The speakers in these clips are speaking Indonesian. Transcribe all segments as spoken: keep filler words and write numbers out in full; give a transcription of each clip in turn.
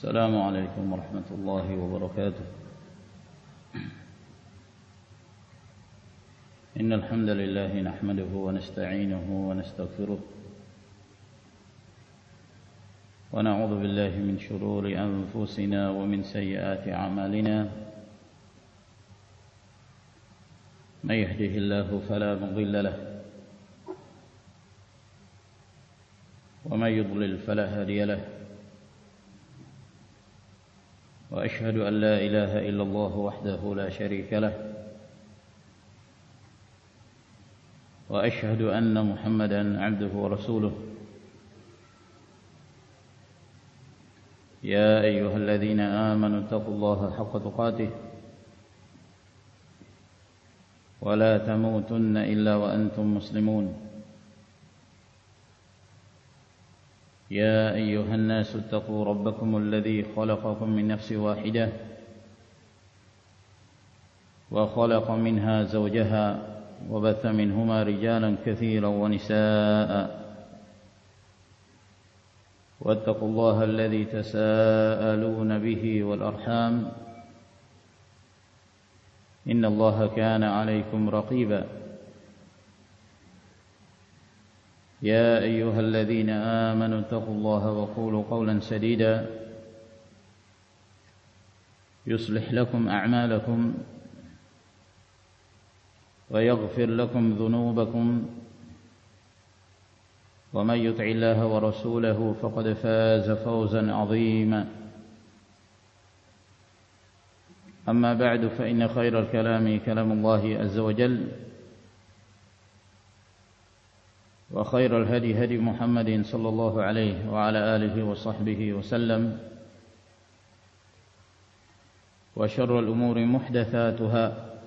السلام عليكم ورحمة الله وبركاته. إن الحمد لله نحمده ونستعينه ونستغفره ونعوذ بالله من شرور أنفسنا ومن سيئات أعمالنا. من يهده الله فلا مضل له ومن يضلل فلا هادي له. وأشهد أن لا إله إلا الله وحده لا شريك له وأشهد أن محمدا عبده ورسوله. يا أيها الذين آمنوا اتقوا الله حق تقاته ولا تموتن إلا وأنتم مسلمون. يا أيها الناس اتقوا ربكم الذي خلقكم من نفس واحدة وخلق منها زوجها وبث منهما رجالا كثيرا ونساء. واتقوا الله الذي تساءلون به والأرحام إن الله كان عليكم رقيبا. يا أيها الذين آمنوا اتقوا الله وقولوا قولا سديدا يصلح لكم أعمالكم ويغفر لكم ذنوبكم ومن يطع الله ورسوله فقد فاز فوزا عظيما. أما بعد فإن خير الكلام كلام الله عز وجل وخير الهدي هدي محمد صلى الله عليه وعلى آله وصحبه وسلم. وشر الأمور محدثاتها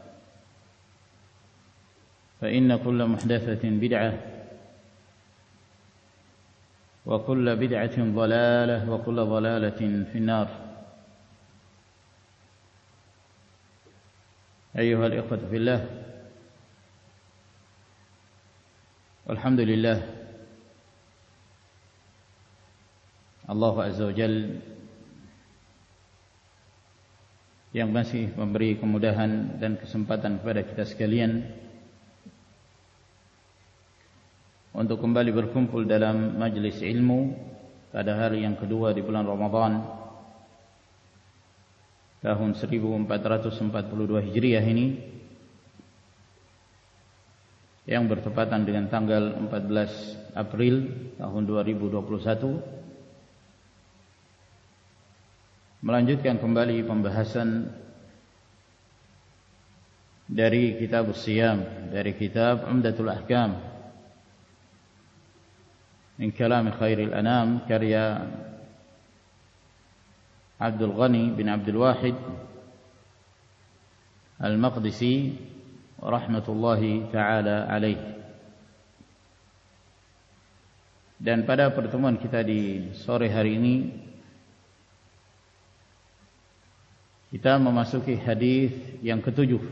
فإن كل محدثة بدعة وكل بدعة ضلالة وكل ضلالة في النار. أيها الإخوة في الله، alhamdulillah, Allah Azza wa Jalla yang masih memberi kemudahan dan kesempatan kepada kita sekalian untuk kembali berkumpul dalam majlis ilmu pada hari yang kedua di bulan Ramadan tahun seribu empat ratus empat puluh dua Hijriah ini, yang bertepatan dengan tanggal empat belas April tahun dua ribu dua puluh satu, melanjutkan kembali pembahasan dari kitab Siyam, dari kitab Umdatul Ahkam min kalam khairil anam, karya Abdul Ghani bin Abdul Wahid Al-Maqdisi rahmatullahi ta'ala alaih. Dan pada pertemuan kita di sore hari ini, kita memasuki hadis yang ketujuh.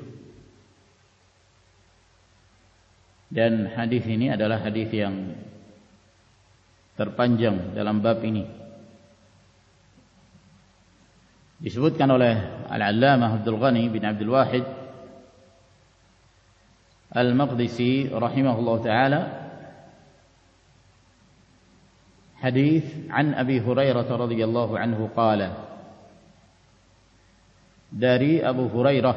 Dan hadis ini adalah hadis yang terpanjang dalam bab ini. Disebutkan oleh Al-Allamah Abdul Ghani bin Abdul Wahid Al-Maqdisi rahimahullah ta'ala, hadis an Abi Hurairah radhiyallahu anhu qala, dari Abu Hurairah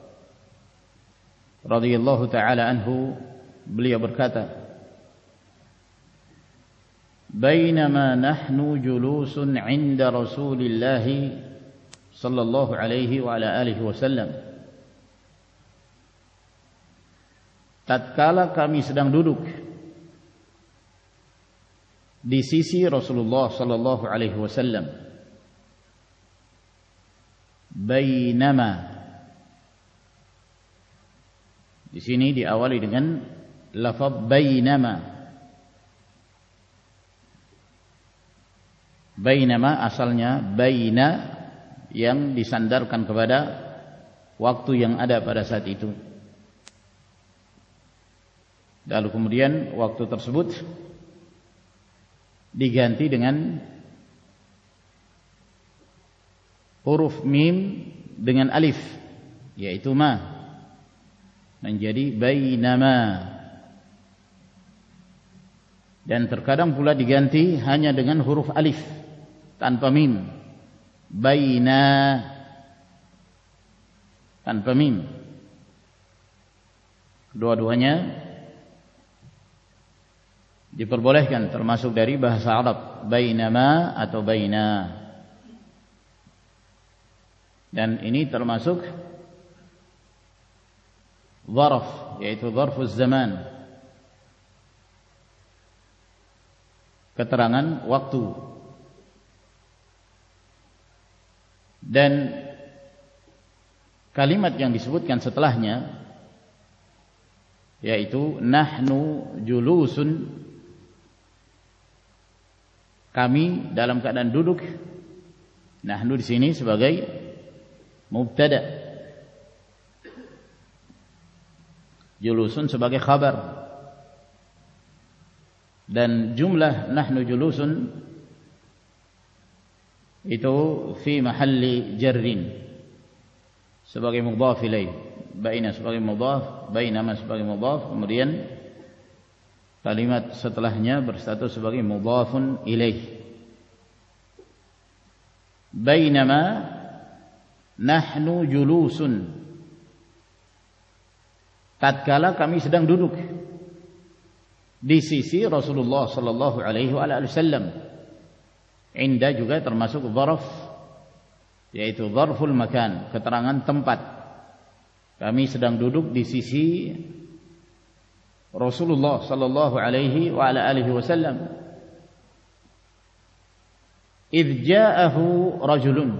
radhiyallahu ta'ala anhu, beliau berkata, bainama nahnu julusun 'inda Rasulillah sallallahu alaihi wa ala alihi wasallam, tatkala kami sedang duduk di sisi Rasulullah sallallahu alaihi wasallam. Bainama, di sini diawali dengan lafaz bainama. Bainama asalnya baina, yang disandarkan kepada waktu yang ada pada saat itu. Lalu kemudian waktu tersebut diganti dengan huruf mim dengan alif, yaitu ma, menjadi bainama. Dan terkadang pula diganti hanya dengan huruf alif tanpa mim, baina, tanpa mim. Dua-duanya diperbolehkan, termasuk dari bahasa Arab, bainama atau baina. Dan ini termasuk zarf, yaitu zarfuz zaman, keterangan waktu. Dan kalimat yang disebutkan setelahnya, yaitu nahnu julusun, kami dalam keadaan duduk. Nahnu di sini sebagai mubtada, julusun sebagai khabar. Dan jumlah nahnu julusun itu fi mahalli jarrin, sebagai mudhaf ilaih, baina sebagai mudhaf, bainama sebagai mudhaf, kemudian kalimat setelahnya berstatus sebagai mudhafun ilaih. Bainama nahnu julusun, tatkala kami sedang duduk di sisi Rasulullah sallallahu alaihi wasallam. Inda juga termasuk zarf, yaitu zarful makan, keterangan tempat. Kami sedang duduk di sisi Rasulullah sallallahu alaihi wasallam. Idh ja'ahu rajulun,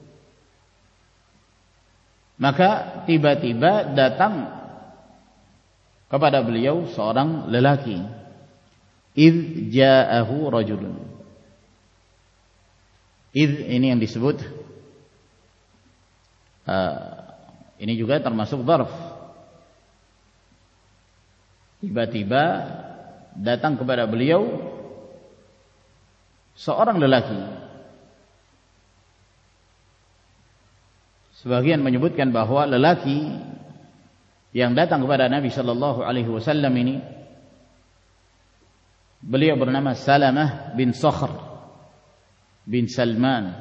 maka tiba-tiba datang kepada beliau seorang lelaki. Idh ja'ahu rajulun. Idh ini yang disebut uh, ini juga termasuk zarf. Tiba-tiba datang kepada beliau seorang lelaki. Sebagian menyebutkan bahwa lelaki yang datang kepada Nabi sallallahu alaihi wasallam ini, beliau bernama Salamah bin Sakhr bin Salman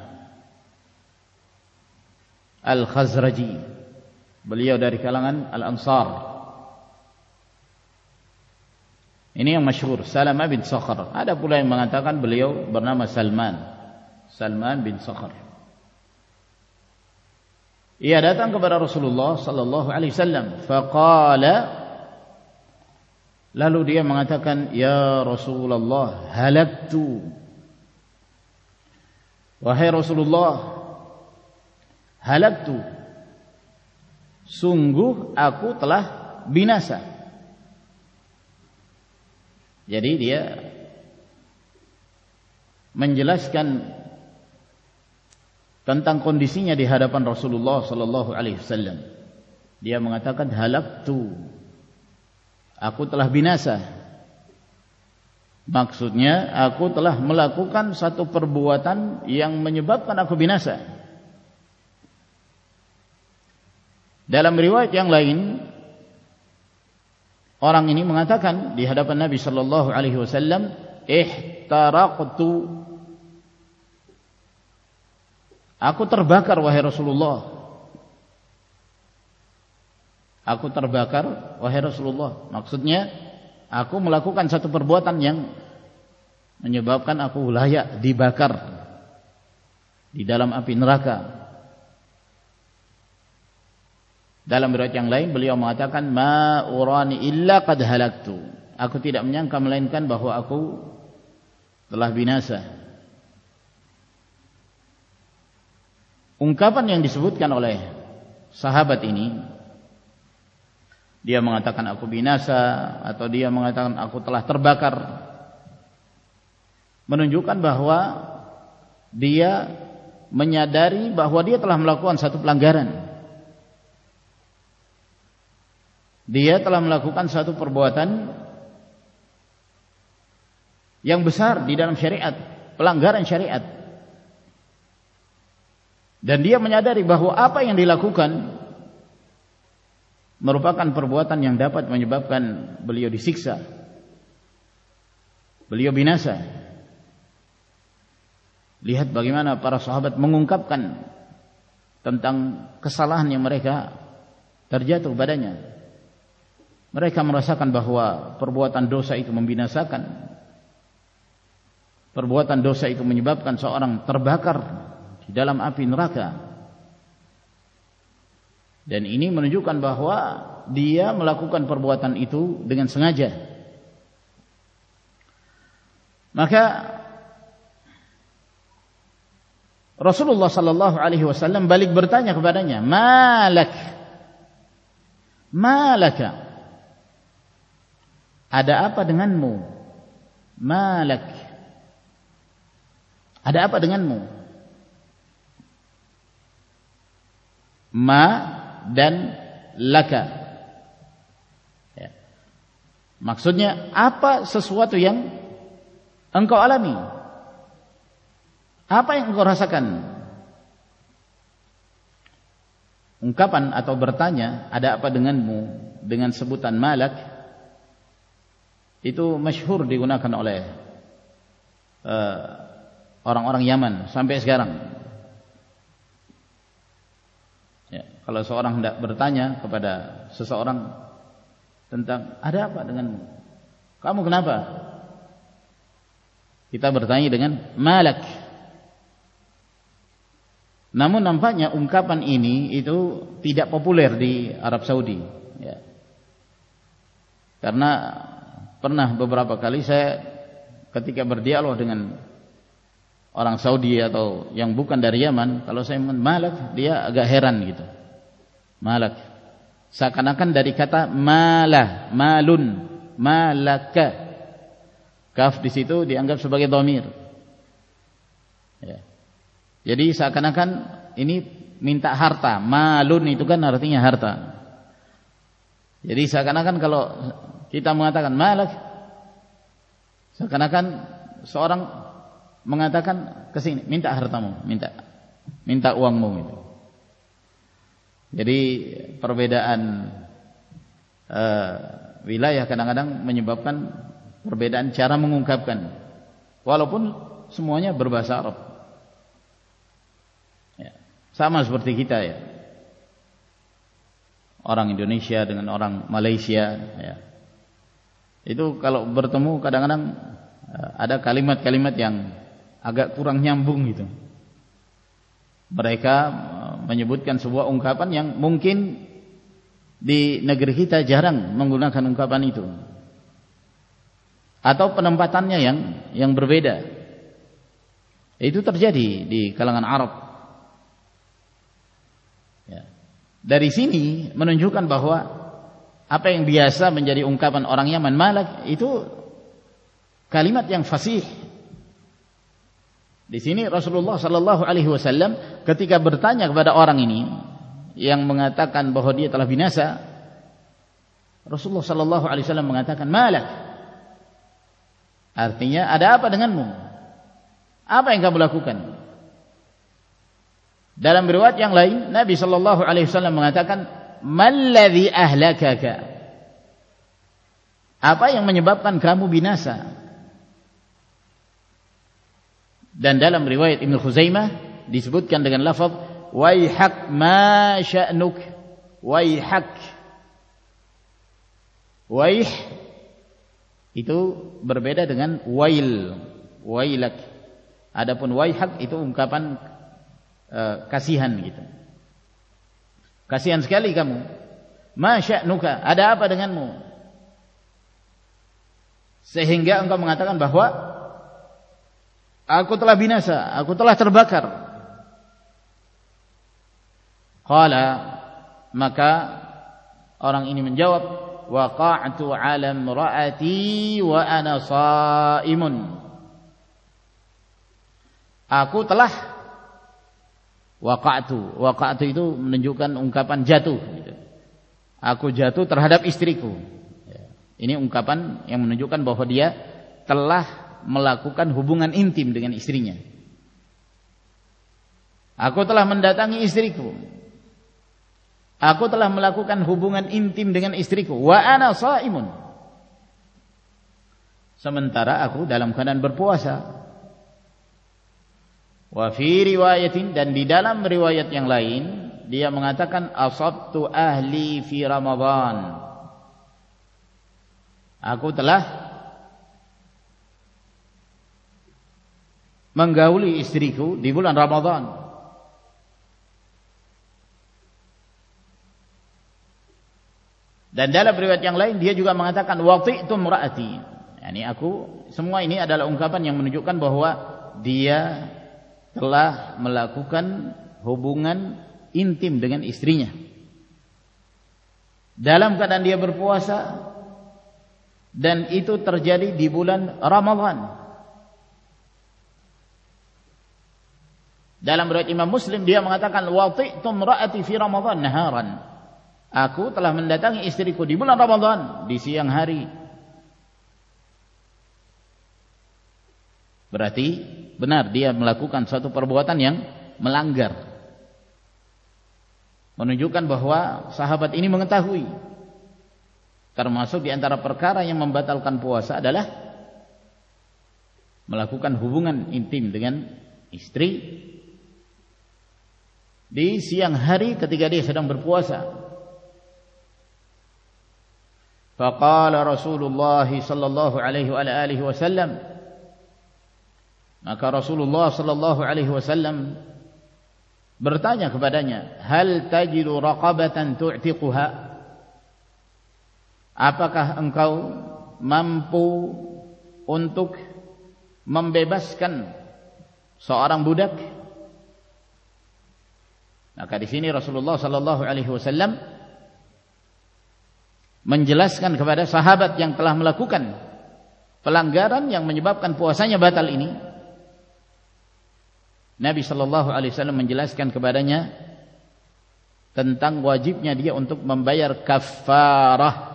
Al-Khazraji. Beliau dari kalangan Al-Ansar. Ini yang masyhur, Salamah bin Sakhr. Ada pula yang mengatakan beliau bernama Salman, Salman bin Sakhr. Ia datang kepada Rasulullah sallallahu alaihi wasallam, faqala, lalu dia mengatakan, ya Rasulullah, halaktu. Wahai Rasulullah, halaktu, sungguh aku telah binasa. Jadi dia menjelaskan tentang kondisinya di hadapan Rasulullah sallallahu alaihi wasallam. Dia mengatakan halaktu, aku telah binasa. Maksudnya aku telah melakukan satu perbuatan yang menyebabkan aku binasa. Dalam riwayat yang lain, orang ini mengatakan di hadapan Nabi sallallahu alaihi wasallam, ihtaraqtu, aku terbakar wahai Rasulullah. Aku terbakar wahai Rasulullah. Maksudnya aku melakukan satu perbuatan yang menyebabkan aku layak dibakar di dalam api neraka. Dalam riwayat yang lain beliau mengatakan, ma urani illa qad halaktu, aku tidak menyangka melainkan bahwa aku telah binasa. Ungkapan yang disebutkan oleh sahabat ini, dia mengatakan aku binasa atau dia mengatakan aku telah terbakar, menunjukkan bahwa dia menyadari bahwa dia telah melakukan satu pelanggaran. Dia telah melakukan satu perbuatan yang besar di dalam syariat, pelanggaran syariat. Dan dia menyadari bahwa apa yang dilakukan merupakan perbuatan yang dapat menyebabkan beliau disiksa, beliau binasa. Lihat bagaimana para sahabat mengungkapkan tentang kesalahan yang mereka terjatuh padanya. Mereka merasakan bahwa perbuatan dosa itu membinasakan, perbuatan dosa itu menyebabkan seorang terbakar di dalam api neraka. Dan ini menunjukkan bahwa dia melakukan perbuatan itu dengan sengaja. Maka Rasulullah sallallahu alaihi wasallam balik bertanya kepadanya, "Malak? Malaka? Ada apa denganmu? Malak? Ada apa denganmu?" Ma dan laka, ya. Maksudnya apa sesuatu yang engkau alami, apa yang engkau rasakan. Ungkapan atau bertanya ada apa denganmu dengan sebutan malak itu masyhur digunakan oleh uh, orang-orang Yaman sampai sekarang. Ya, kalau seorang hendak bertanya kepada seseorang tentang ada apa denganmu, kamu kenapa? Kita bertanya dengan malak. Namun nampaknya ungkapan ini itu tidak populer di Arab Saudi, ya. Karena pernah beberapa kali saya ketika berdialog dengan orang Saudi atau yang bukan dari Yaman, kalau saya mengatakan malak, dia agak heran gitu. Malak, seakan-akan dari kata malah, malun, malaka, kaf di situ dianggap sebagai dhamir. Ya. Jadi seakan-akan ini minta harta. Malun itu kan artinya harta. Jadi seakan-akan kalau kita mengatakan malak, seakan-akan seorang mengatakan ke sini, minta hartamu, minta minta uangmu gitu. Jadi perbedaan uh, wilayah kadang-kadang menyebabkan perbedaan cara mengungkapkan, walaupun semuanya berbahasa Arab. Ya, sama seperti kita ya. Orang Indonesia dengan orang Malaysia ya. Itu kalau bertemu kadang-kadang uh, ada kalimat-kalimat yang agak kurang nyambung gitu. Mereka menyebutkan sebuah ungkapan yang mungkin di negeri kita jarang menggunakan ungkapan itu, atau penempatannya yang yang berbeda. Itu terjadi di kalangan Arab. Ya. Dari sini menunjukkan bahwa apa yang biasa menjadi ungkapan orang Yaman malak itu kalimat yang fasih. Di sini Rasulullah sallallahu alaihi wasallam ketika bertanya kepada orang ini yang mengatakan bahwa dia telah binasa, Rasulullah sallallahu alaihi wasallam mengatakan malak. Artinya ada apa denganmu? Apa yang kamu lakukan? Dalam riwayat yang lain Nabi sallallahu alaihi wasallam mengatakan malladzi ahlakaka? Apa yang menyebabkan kamu binasa? Dan dalam riwayat Ibnu Khuzaimah disebutkan dengan lafaz waihak ma sya'nuk, waihak. Waih itu berbeda dengan wail, wailak. Adapun waihak itu ungkapan uh, kasihan gitu. Kasihan sekali kamu. Ma sya'nuka, ada apa denganmu? Sehingga engkau mengatakan bahwa aku telah binasa, aku telah terbakar. Qala, maka orang ini menjawab, waqa'tu 'ala imra'ati wa ana sha'imun. Aku telah waqa'tu. Waqa'tu itu menunjukkan ungkapan jatuh gitu. Aku jatuh terhadap istriku. Ini ungkapan yang menunjukkan bahwa dia telah melakukan hubungan intim dengan istrinya. Aku telah mendatangi istriku. Aku telah melakukan hubungan intim dengan istriku. Wa ana shaimun. Sementara aku dalam keadaan berpuasa. Wa fi riwayatin, dan di dalam riwayat yang lain dia mengatakan asabtu ahli fi Ramadan. Aku telah menggauli istriku di bulan Ramadan. Dan dalam riwayat yang lain dia juga mengatakan wati'tu imraati. Yani aku, semua ini adalah ungkapan yang menunjukkan bahwa dia telah melakukan hubungan intim dengan istrinya dalam keadaan dia berpuasa, dan itu terjadi di bulan Ramadan. Dalam riwayat Imam Muslim dia mengatakan wati'tu imraati fi Ramadan naharan. Aku telah mendatangi istriku di bulan Ramadan di siang hari. Berarti benar dia melakukan suatu perbuatan yang melanggar. Menunjukkan bahwa sahabat ini mengetahui. Termasuk di antara perkara yang membatalkan puasa adalah melakukan hubungan intim dengan istri di siang hari ketika dia sedang berpuasa. Faqala Rasulullah sallallahu alaihi wa alihi wasallam, maka Rasulullah sallallahu alaihi wasallam bertanya kepadanya, hal tajidu raqabatan tu'tiquha? Apakah engkau mampu untuk membebaskan seorang budak? Maka di sini Rasulullah sallallahu alaihi wasallam menjelaskan kepada sahabat yang telah melakukan pelanggaran yang menyebabkan puasanya batal ini. Nabi sallallahu alaihi wasallam menjelaskan kepadanya tentang wajibnya dia untuk membayar kafarah,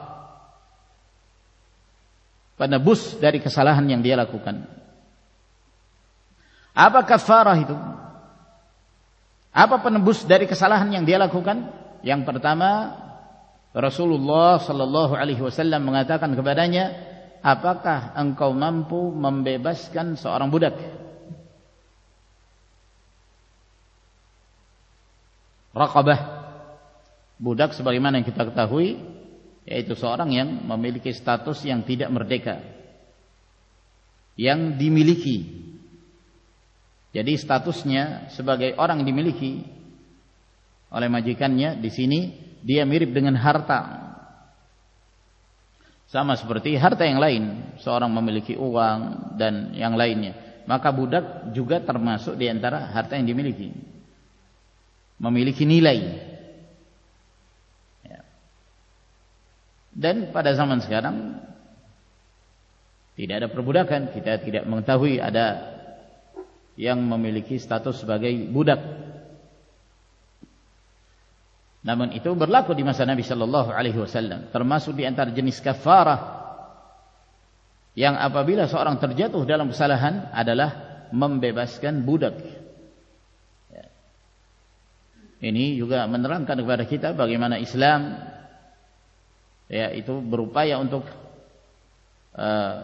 penebus dari kesalahan yang dia lakukan. Apa kafarah itu? Apa penebus dari kesalahan yang dia lakukan? Yang pertama, Rasulullah sallallahu alaihi wasallam mengatakan kepadanya, apakah engkau mampu membebaskan seorang budak? Raqabah, budak sebagaimana yang kita ketahui, yaitu seorang yang memiliki status yang tidak merdeka, yang dimiliki. Jadi statusnya sebagai orang dimiliki oleh majikannya, di sini dia mirip dengan harta. Sama seperti harta yang lain, seorang memiliki uang dan yang lainnya. Maka budak juga termasuk di antara harta yang dimiliki, memiliki nilai. Ya. Dan pada zaman sekarang tidak ada perbudakan. Kita tidak mengetahui ada yang memiliki status sebagai budak. Namun itu berlaku di masa Nabi sallallahu alaihi wasallam, termasuk di antara jenis kafarah yang apabila seorang terjatuh dalam kesalahan adalah membebaskan budak. Ya. Ini juga menerangkan kepada kita bagaimana Islam ya itu berupaya untuk uh,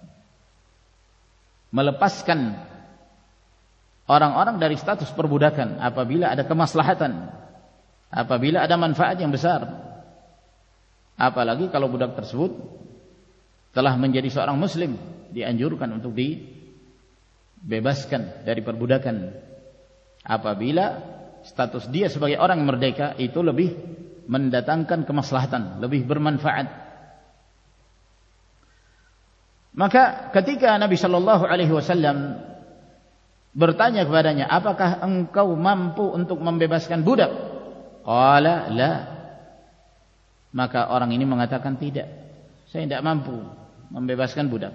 melepaskan orang-orang dari status perbudakan apabila ada kemaslahatan, apabila ada manfaat yang besar. Apalagi kalau budak tersebut telah menjadi seorang muslim, dianjurkan untuk dibebaskan dari perbudakan apabila status dia sebagai orang merdeka itu lebih mendatangkan kemaslahatan, lebih bermanfaat. Maka ketika Nabi sallallahu alaihi wasallam bertanya kepadanya, apakah engkau mampu untuk membebaskan budak? Qala la. Maka orang ini mengatakan tidak, saya tidak mampu membebaskan budak.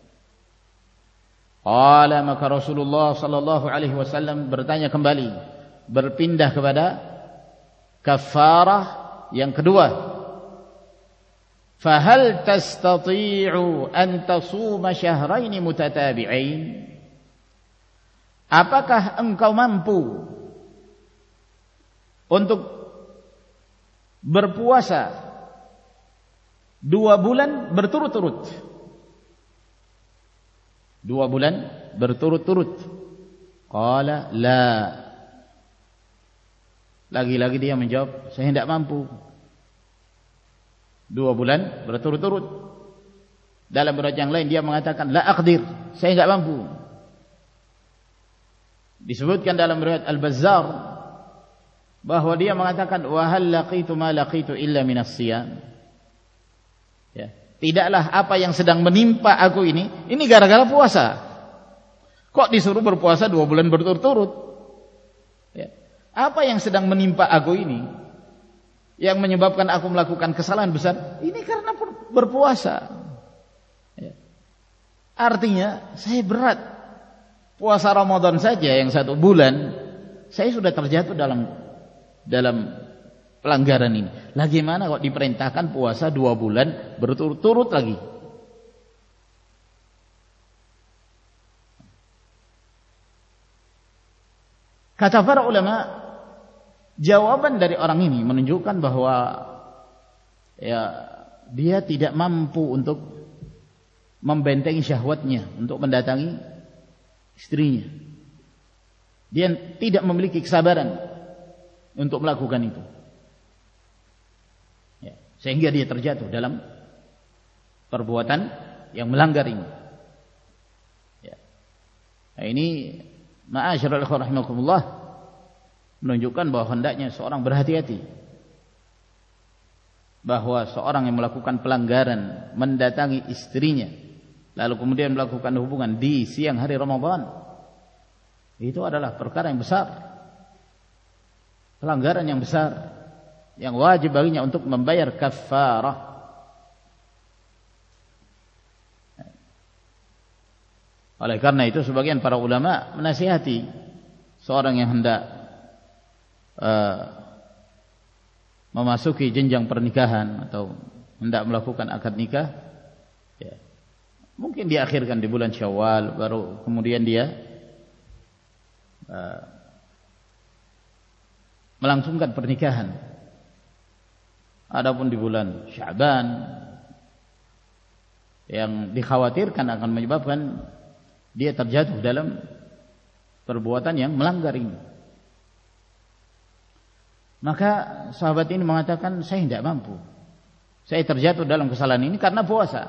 Qala, maka Rasulullah sallallahu alaihi wasallam bertanya kembali, berpindah kepada kafarah yang kedua. Fahal tastati'u an tasuma syahrain mutatabi'ain? Apakah engkau mampu untuk berpuasa dua bulan berturut-turut. Dua bulan berturut-turut. Qala la. Lagi-lagi dia menjawab, saya tidak mampu. Dua bulan berturut-turut. Dalam riwayat yang lain dia mengatakan la aqdir, saya tidak mampu. Disebutkan dalam riwayat Al-Bazzar bahwa dia mengatakan wa hal laqitu ma laqitu illa minas siyam. Ya, tidaklah apa yang sedang menimpa aku ini ini gara-gara puasa. Kok disuruh berpuasa dua bulan berturut-turut? Ya. Apa yang sedang menimpa aku ini yang menyebabkan aku melakukan kesalahan besar? Ini karena berpuasa. Ya. Artinya saya berat. Puasa Ramadan saja yang satu bulan saya sudah terjatuh dalam dalam pelanggaran ini. Bagaimana kok diperintahkan puasa dua bulan berturut-turut lagi? Kata para ulama, jawaban dari orang ini menunjukkan bahwa ya dia tidak mampu untuk membentengi syahwatnya untuk mendatangi istrinya. Dia tidak memiliki kesabaran untuk melakukan itu. Ya, sehingga dia terjatuh dalam perbuatan yang melanggar ini. Ya. Nah, ini ma'asyiral ikhwan rahimakumullah menunjukkan bahwa hendaknya seorang berhati-hati bahwa seorang yang melakukan pelanggaran mendatangi istrinya lalu kemudian melakukan hubungan di siang hari Ramadan, itu adalah perkara yang besar, pelanggaran yang besar, yang wajib baginya untuk membayar kafarah. Oleh karena itu sebagian para ulama menasihati seorang yang hendak uh, memasuki jenjang pernikahan atau hendak melakukan akad nikah, ya, mungkin diakhirkan di bulan Syawal, baru kemudian dia uh, melangsungkan pernikahan. Adapun di bulan Sya'ban yang dikhawatirkan akan menyebabkan dia terjatuh dalam perbuatan yang melanggar ini. Maka sahabat ini mengatakan, saya tidak mampu. Saya terjatuh dalam kesalahan ini karena puasa.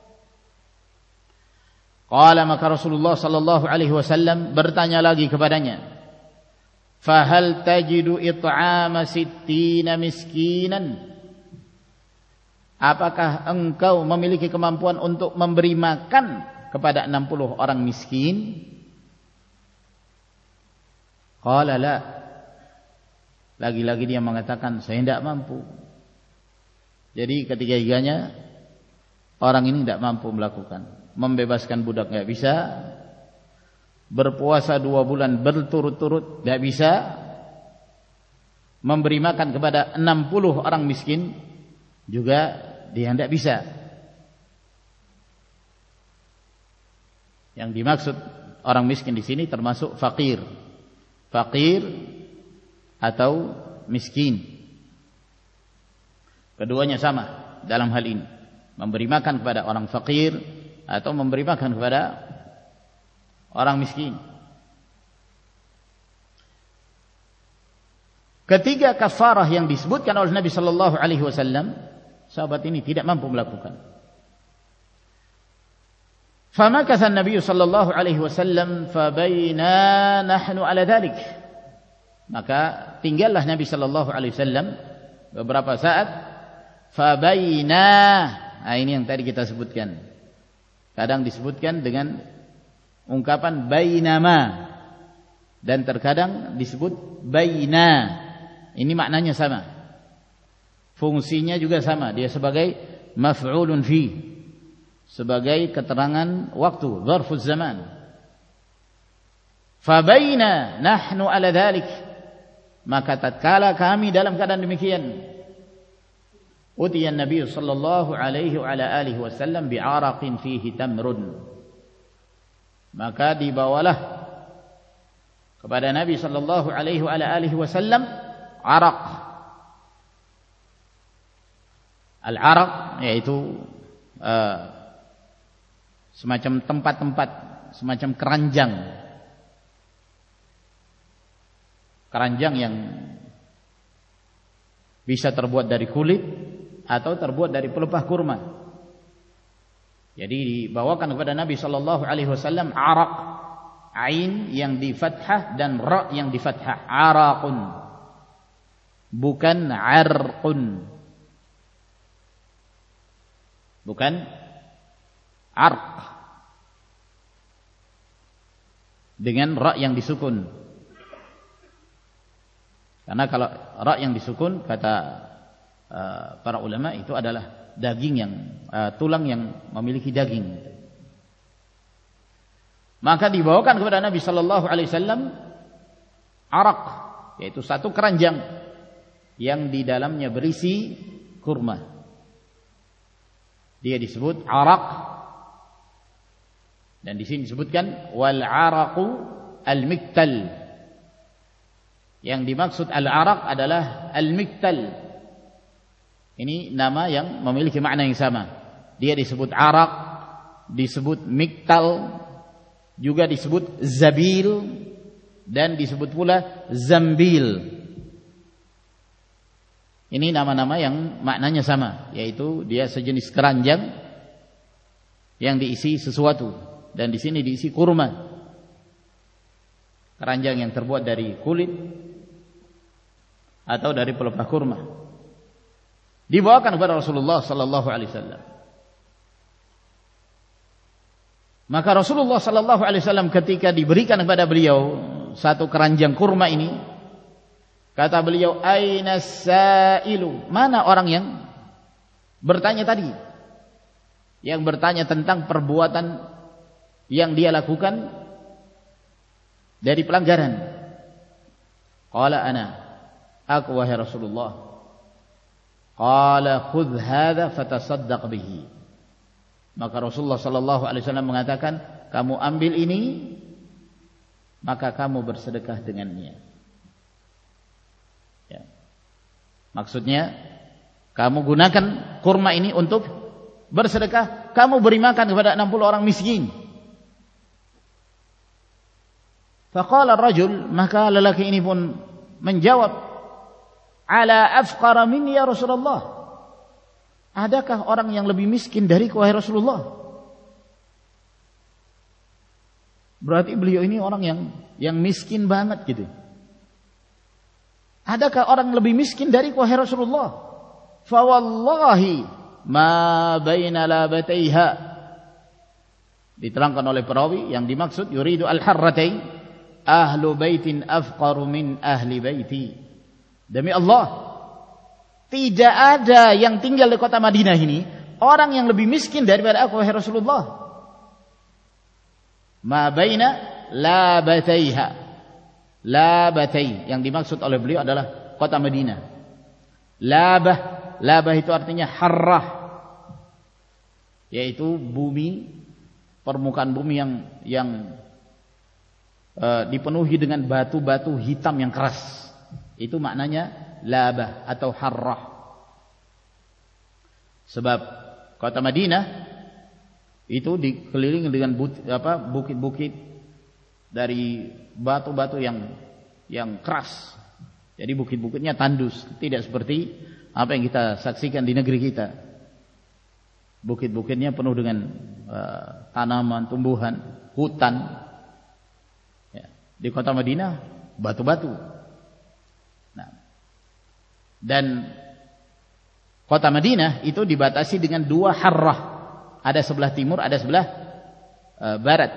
Qala, maka Rasulullah sallallahu alaihi wasallam bertanya lagi kepadanya, "Fahal tajidu it'ama sittina miskinan?" Apakah engkau memiliki kemampuan untuk memberi makan kepada enam puluh orang miskin? Qala la. Lagi-lagi dia mengatakan, saya tidak mampu. Jadi ketiga-tiganya orang ini tidak mampu melakukan. Membebaskan budak tidak bisa, berpuasa dua bulan berturut-turut tidak bisa, memberi makan kepada enam puluh orang miskin juga dia tidak bisa. Yang dimaksud orang miskin di sini termasuk fakir, fakir atau miskin. Keduanya sama dalam hal ini, memberi makan kepada orang fakir atau memberi makan kepada orang miskin. Ketiga kafarah yang disebutkan oleh Nabi sallallahu alaihi wasallam, sahabat ini tidak mampu melakukan. Famakatha an-nabiy sallallahu alaihi wasallam fabaina nahnu ala dhalik. Maka tinggallah Nabi sallallahu alaihi wasallam beberapa saat. Fabaina, nah ini yang tadi kita sebutkan. Kadang disebutkan dengan ungkapan bainama dan terkadang disebut baina. Ini maknanya sama. Fungsinya juga sama. Dia sebagai maf'ulun fi, sebagai keterangan waktu, dzarfuz zaman. Fabaina nahnu ala dhalik, maka tatkala kami dalam keadaan demikian, utiyan Nabi sallallahu alaihi wa ala alihi wasallam bi'araqin fihi tamrun, maka dibawalah kepada Nabi sallallahu alaihi wa ala alihi wasallam araq. Al-araq yaitu uh, semacam tempat-tempat, semacam keranjang. Keranjang yang bisa terbuat dari kulit atau terbuat dari pelepah kurma. Jadi dibawakan kepada Nabi sallallahu alaihi wasallam araq, ain yang di fathah dan ra yang di fathah, araqun, bukan arqun, bukan arq, dengan ra yang disukun. Karena kalau ra yang disukun, kata uh, para ulama, itu adalah daging yang uh, tulang yang memiliki daging. Maka dibawakan kepada Nabi sallallahu alaihi wasallam araq, yaitu satu keranjang yang di dalamnya berisi kurma. Dia disebut araq, dan di sini disebutkan wal araqu al miktal. Yang dimaksud al araq adalah al miktal. Ini nama yang memiliki makna yang sama. Dia disebut araq, disebut miktal, juga disebut zabil, dan disebut pula zambil. Ini nama-nama yang maknanya sama, yaitu dia sejenis keranjang yang diisi sesuatu, dan di sini diisi kurma. Keranjang yang terbuat dari kulit atau dari pelepah kurma. Dibawakan kepada Rasulullah sallallahu alaihi wasallam. Maka Rasulullah sallallahu alaihi wasallam ketika diberikan kepada beliau satu keranjang kurma ini, kata beliau, aina sailu, mana orang yang bertanya tadi, yang bertanya tentang perbuatan yang dia lakukan dari pelanggaran. Qala ana, aku wahai Rasulullah. Qala khudh hadha fatasaddaq bihi. Maka Rasulullah sallallahu alaihi wasallam mengatakan, kamu ambil ini, maka kamu bersedekah dengannya. Ya. Maksudnya, kamu gunakan kurma ini untuk bersedekah, kamu beri makan kepada enam puluh orang miskin. Faqala ar-rajul, maka lelaki ini pun menjawab, ala afqara minni ya Rasulullah. Adakah orang yang lebih miskin dari wahai Rasulullah? Berarti beliau ini orang yang yang miskin banget gitu. Adakah orang lebih miskin dari wahai Rasulullah? Fa wallahi ma baina labataiha. Diterangkan oleh perawi yang dimaksud yuridu al-harratain, ahlu baitin afqaru min ahli baiti. Demi Allah, tidak ada yang tinggal di kota Madinah ini orang yang lebih miskin daripada aku wahai Rasulullah. Ma baina labataiha. Labatai yang dimaksud oleh beliau adalah kota Madinah. Labah, labah itu artinya harrah, yaitu bumi, permukaan bumi yang yang uh, dipenuhi dengan batu-batu hitam yang keras. Itu maknanya labah atau harrah. Sebab kota Madinah itu dikelilingi dengan but, apa, bukit-bukit dari batu-batu yang yang keras. Jadi bukit-bukitnya tandus, tidak seperti apa yang kita saksikan di negeri kita. Bukit-bukitnya penuh dengan uh, tanaman, tumbuhan, hutan. Ya. Di kota Madinah batu-batu. Dan kota Madinah itu dibatasi dengan dua harrah. Ada sebelah timur, ada sebelah uh, barat.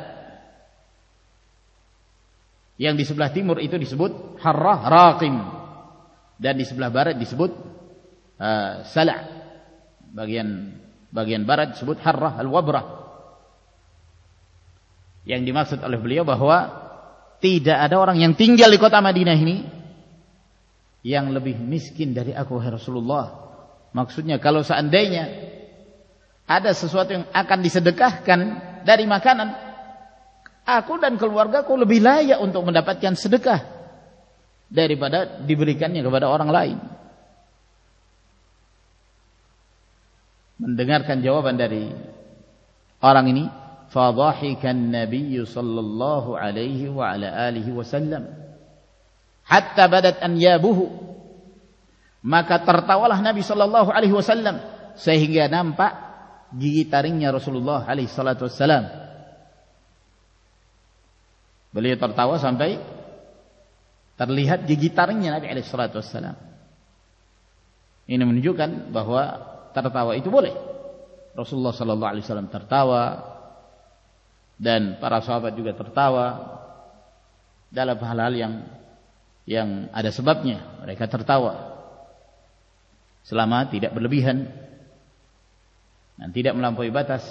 Yang di sebelah timur itu disebut harrah raqim, dan di sebelah barat disebut uh, sala'. Bagian bagian barat disebut harrah al-wabrah. Yang dimaksud oleh beliau bahwa tidak ada orang yang tinggal di kota Madinah ini yang lebih miskin dari aku wahai Rasulullah. Maksudnya kalau seandainya ada sesuatu yang akan disedekahkan dari makanan, aku dan keluargaku lebih layak untuk mendapatkan sedekah daripada diberikannya kepada orang lain. Mendengarkan jawaban dari orang ini, fadhahikan Nabi sallallahu alaihi wa ala alihi wasallam hatta badat anyabuhu, maka tertawalah Nabi sallallahu alaihi wasallam sehingga nampak gigi taringnya Rasulullah alaihi salatu wasallam. Beliau tertawa sampai terlihat gigi taringnya Nabi alaihi salatu wasallam. Ini menunjukkan bahwa tertawa itu boleh. Rasulullah sallallahu alaihi wasallam tertawa dan para sahabat juga tertawa dalam hal-hal yang yang ada sebabnya mereka tertawa, selama tidak berlebihan dan tidak melampaui batas.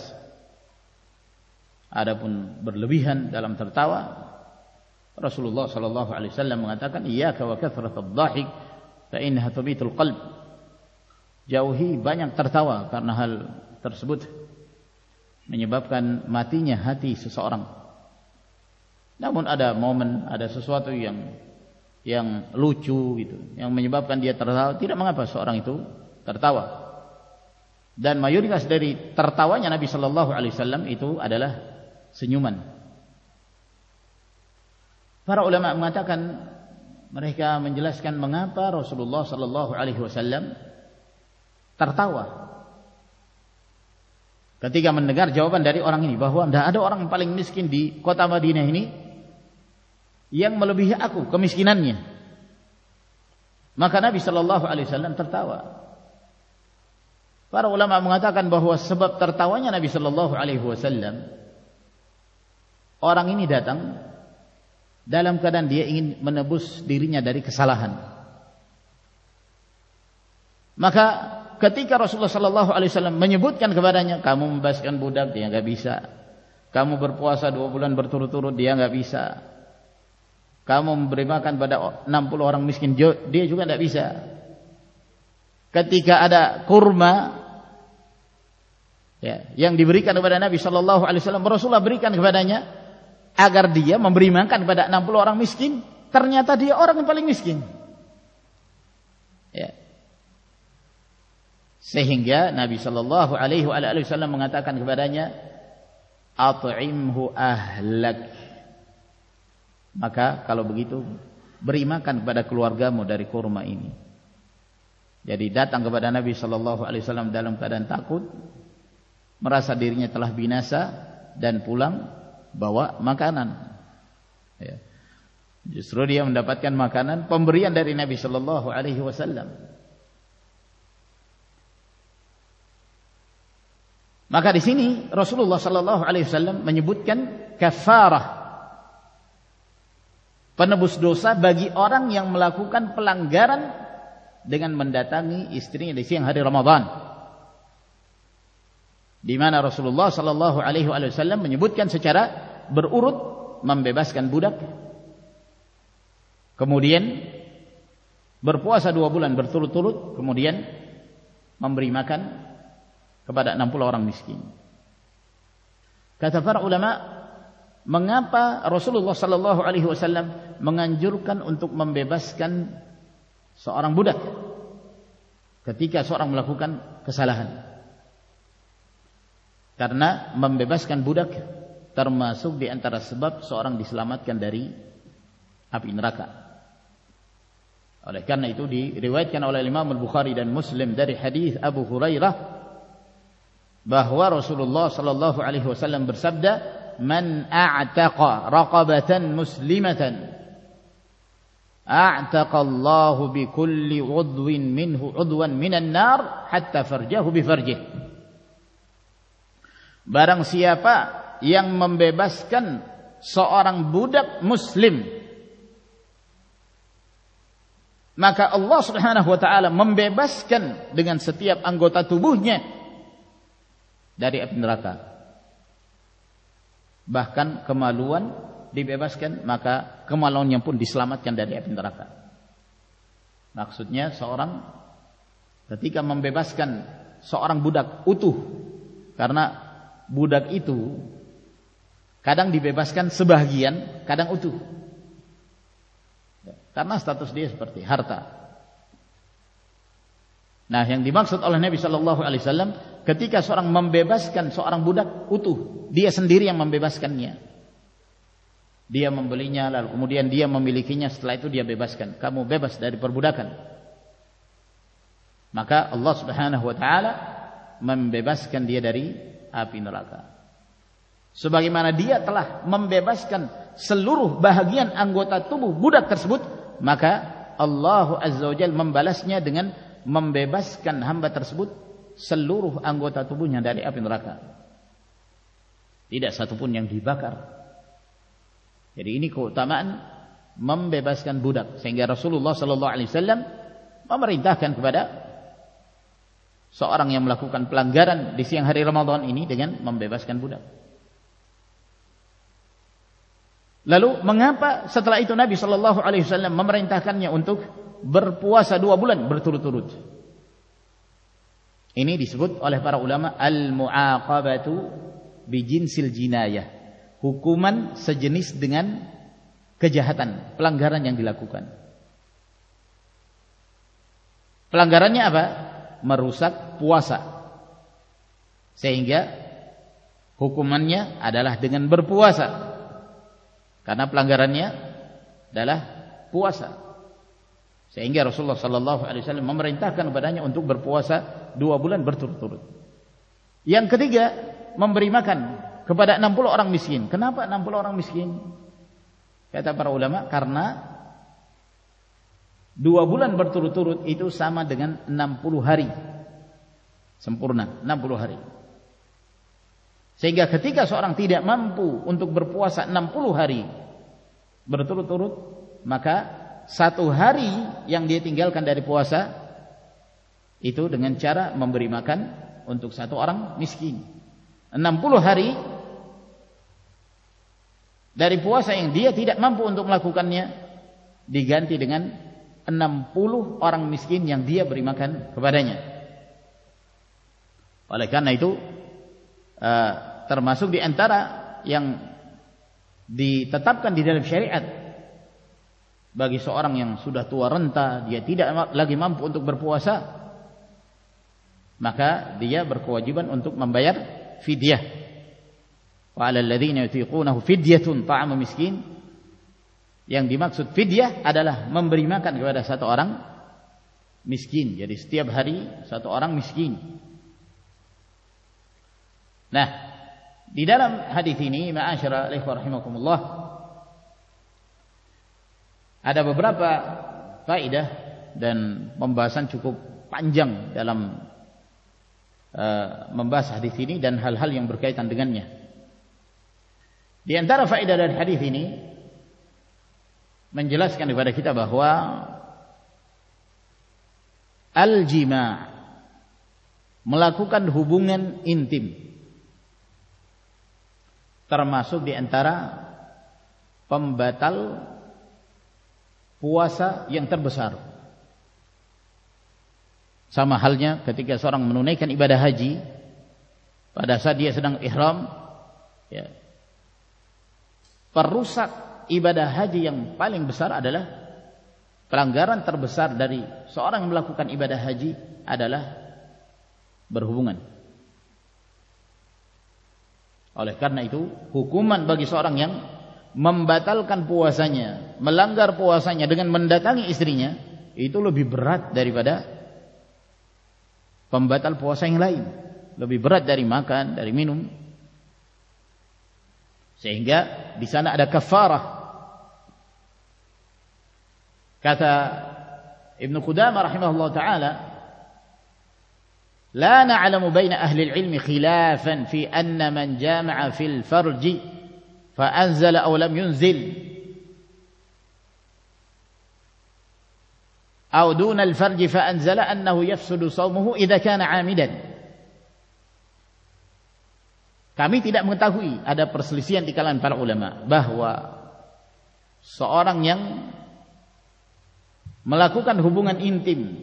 Adapun berlebihan dalam tertawa, Rasulullah sallallahu alaihi wasallam mengatakan, iyyaka wa kathratadh dhahik fa innaha tubitul qalb. Jauhi banyak tertawa karena hal tersebut menyebabkan matinya hati seseorang. Namun ada momen, ada sesuatu yang yang lucu gitu, yang menyebabkan dia tertawa, tidak mengapa seorang itu tertawa. Dan mayoritas dari tertawanya Nabi sallallahu alaihi wasallam itu adalah senyuman. Para ulama mengatakan, mereka menjelaskan mengapa Rasulullah sallallahu alaihi wasallam tertawa ketika mendengar jawaban dari orang ini, bahwa tidak ada orang yang paling miskin di kota Madinah ini yang melebihi aku kemiskinannya. Maka Nabi sallallahu alaihi wasallam tertawa. Para ulama mengatakan bahwa sebab tertawanya Nabi sallallahu alaihi wasallam, orang ini datang dalam keadaan dia ingin menebus dirinya dari kesalahan. Maka ketika Rasulullah sallallahu alaihi wasallam menyebutkan kepadanya, kamu membebaskan budak, dia enggak bisa. Kamu berpuasa dua bulan berturut-turut, dia enggak bisa. Kamu memberi makan pada enam puluh orang miskin, dia juga enggak bisa. Ketika ada kurma ya, yang diberikan kepada Nabi sallallahu alaihi wasallam, Rasulullah berikan kepadanya agar dia memberi makan kepada enam puluh orang miskin. Ternyata dia orang yang paling miskin. Ya. Sehingga Nabi sallallahu alaihi wasallam mengatakan kepadanya, at'imhu ahlak. Maka kalau begitu beri makan kepada keluargamu dari kurma ini. Jadi datang kepada Nabi sallallahu alaihi wasallam dalam keadaan takut, merasa dirinya telah binasa, dan pulang bawa makanan. Ya. Justru dia mendapatkan makanan pemberian dari Nabi sallallahu alaihi wasallam. Maka di sini Rasulullah sallallahu alaihi wasallam menyebutkan kafarah, penebus dosa bagi orang yang melakukan pelanggaran dengan mendatangi istrinya di siang hari Ramadan, di mana Rasulullah sallallahu alaihi wasallam menyebutkan secara berurut membebaskan budak, kemudian berpuasa dua bulan berturut-turut, kemudian memberi makan kepada enam puluh orang miskin. Kata para ulama, mengapa Rasulullah sallallahu alaihi wasallam menganjurkan untuk membebaskan seorang budak ketika seorang melakukan kesalahan? Karena membebaskan budak termasuk di antara sebab seorang diselamatkan dari api neraka. Oleh karena itu diriwayatkan oleh Imam Al-Bukhari dan Muslim dari hadis Abu Hurairah bahwa Rasulullah sallallahu alaihi wasallam bersabda, man a'taqa raqabatan muslimatan a'taqa Allahu bi kulli 'udwin minhu 'udwan minan nar hatta farjahu bi farjih. Barang siapa yang membebaskan seorang budak muslim, maka Allah Subhanahu wa taala membebaskan dengan setiap anggota tubuhnya dari api neraka. Bahkan kemaluan dibebaskan, maka kemaluannya pun diselamatkan dari api neraka. Maksudnya seorang ketika membebaskan seorang budak utuh, karena budak itu kadang dibebaskan sebagian, kadang utuh. Karena status dia seperti harta. Nah, yang dimaksud oleh Nabi Shallallahu Alaihi Wasallam ketika seorang membebaskan seorang budak utuh, dia sendiri yang membebaskannya. Dia membelinya, lalu kemudian dia memilikinya, setelah itu dia bebaskan. Kamu bebas dari perbudakan. Maka Allah Subhanahu Wa Taala membebaskan dia dari api neraka. Sebagaimana dia telah membebaskan seluruh bahagian anggota tubuh budak tersebut, maka Allah Azza wa Jalla membalasnya dengan membebaskan hamba tersebut seluruh anggota tubuhnya dari api neraka. Tidak satupun yang dibakar. Jadi ini keutamaan membebaskan budak, sehingga Rasulullah sallallahu alaihi wasallam memerintahkan kepada seorang yang melakukan pelanggaran di siang hari Ramadan ini dengan membebaskan budak. Lalu mengapa setelah itu Nabi sallallahu alaihi wasallam memerintahkannya untuk berpuasa dua bulan berturut-turut? Ini disebut oleh para ulama al-mu'aqabatu bijinsil jinayah, hukuman sejenis dengan kejahatan, pelanggaran yang dilakukan. Pelanggarannya apa? Merusak puasa, sehingga hukumannya adalah dengan berpuasa, karena pelanggarannya adalah puasa. Sehingga Rasulullah sallallahu alaihi wasallam memerintahkan kepadanya untuk berpuasa dua bulan berturut-turut. Yang ketiga, memberi makan kepada enam puluh orang miskin. Kenapa enam puluh orang miskin? Kata para ulama, karena dua bulan berturut-turut itu sama dengan enam puluh hari sempurna, enam puluh hari. Sehingga ketika seorang tidak mampu untuk berpuasa enam puluh hari berturut-turut, maka satu hari yang dia tinggalkan dari puasa itu dengan cara memberi makan untuk satu orang miskin. enam puluh hari dari puasa yang dia tidak mampu untuk melakukannya diganti dengan enam puluh orang miskin yang dia beri makan kepadanya. Oleh karena itu uh, termasuk di antara yang ditetapkan di dalam syariat bagi seorang yang sudah tua renta, dia tidak lagi mampu untuk berpuasa, maka dia berkewajiban untuk membayar fidyah. Wa 'alal ladzina yutiqunahu fidyatun ta'amu miskin. Yang dimaksud fidyah adalah memberi makan kepada satu orang miskin. Jadi setiap hari satu orang miskin. Nah, di dalam hadis ini, ma'asyara ikhwah rahimakumullah, ada beberapa faedah dan pembahasan cukup panjang dalam uh, membahas hadis ini dan hal-hal yang berkaitan dengannya. Di antara faedah dari hadis ini menjelaskan kepada kita bahwa al-jima', melakukan hubungan intim, termasuk di antara pembatal puasa yang terbesar. Sama halnya ketika seorang menunaikan ibadah haji, pada saat dia sedang ihram, ya, perusak ibadah haji yang paling besar adalah, pelanggaran terbesar dari seorang yang melakukan ibadah haji adalah berhubungan. Oleh karena itu, hukuman bagi seorang yang membatalkan puasanya, melanggar puasanya dengan mendatangi istrinya, itu lebih berat daripada pembatal puasa yang lain, lebih berat dari makan, dari minum. Sehingga di sana ada kafarah. Kata Ibnu Qudamah rahimahullah taala, la na'lamu baina ahli al-ilmi khilafan fi anna man jama'a fil farji فأنزل أو لم ينزل أو دون الفرج فأنزل أنه يفسد صومه إذا كان عامدا. Kami tidak mengetahui, ada perselisihan di kalangan para ulama bahwa seorang yang melakukan hubungan intim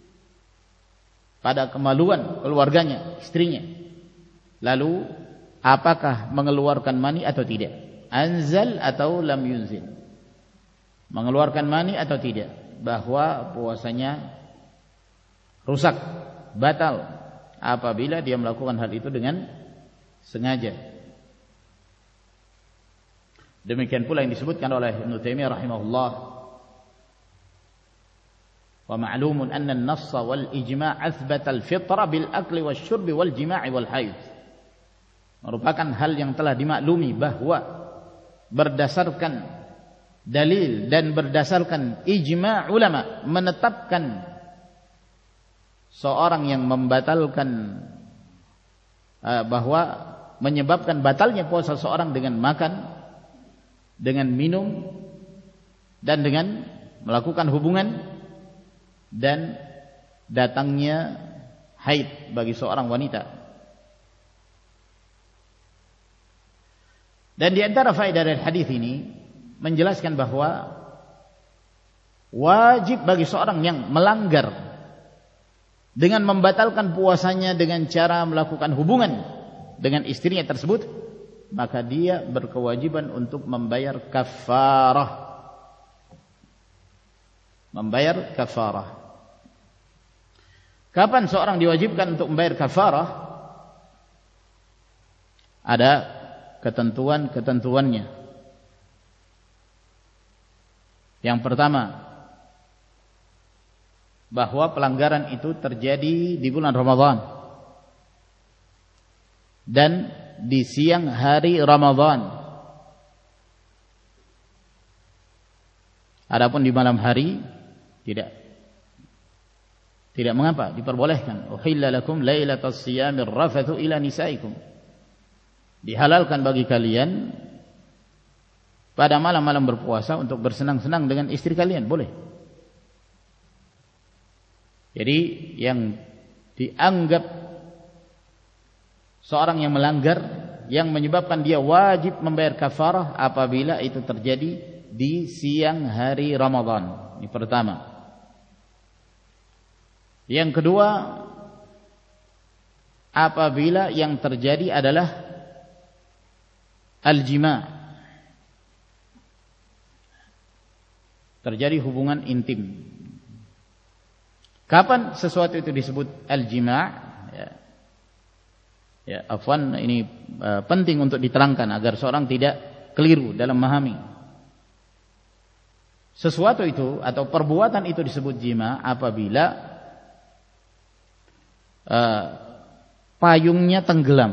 pada kemaluan keluarganya, istrinya, lalu apakah mengeluarkan mani atau tidak, anzal atau lam yunzil. mengeluarkan mani atau tidak, bahwa puasanya rusak, batal apabila dia melakukan hal itu dengan sengaja. Demikian pula yang disebutkan oleh Ibnu Taimiyah rahimahullah, wa ma'lumun anna an-nass wal ijma' athbata al-fitra bil akli wasyurb wal jima' wal haid. Merupakan hal yang telah dimaklumi bahwa berdasarkan dalil dan berdasarkan ijma' ulama menetapkan seorang yang membatalkan uh, bahwa menyebabkan batalnya puasa seorang dengan makan, dengan minum, dan dengan melakukan hubungan, dan datangnya haid bagi seorang wanita. Dan di antara faedah dari hadis ini menjelaskan bahwa wajib bagi seorang yang melanggar dengan membatalkan puasanya dengan cara melakukan hubungan dengan istrinya tersebut, maka dia berkewajiban untuk membayar kafarah. Membayar kafarah. Kapan seorang diwajibkan untuk membayar kafarah? Ada ketentuan-ketentuannya. Yang pertama, bahwa pelanggaran itu terjadi di bulan Ramadan dan di siang hari Ramadan. Adapun di malam hari tidak. Tidak mengapa, diperbolehkan. Uhilla lakum lailatas siyamir rafathu ila nisaikum. Dihalalkan bagi kalian pada malam-malam berpuasa untuk bersenang-senang dengan istri kalian, boleh. Jadi yang dianggap seorang yang melanggar, yang menyebabkan dia wajib membayar kafarah apabila itu terjadi di siang hari Ramadan. Ini pertama. Yang kedua, apabila yang terjadi adalah al-jima', terjadi hubungan intim. Kapan sesuatu itu disebut al-jima'? Ya, ya, afwan, ini uh, penting untuk diterangkan agar seorang tidak keliru dalam memahami. Sesuatu itu atau perbuatan itu disebut jima' apabila Uh, payungnya tenggelam,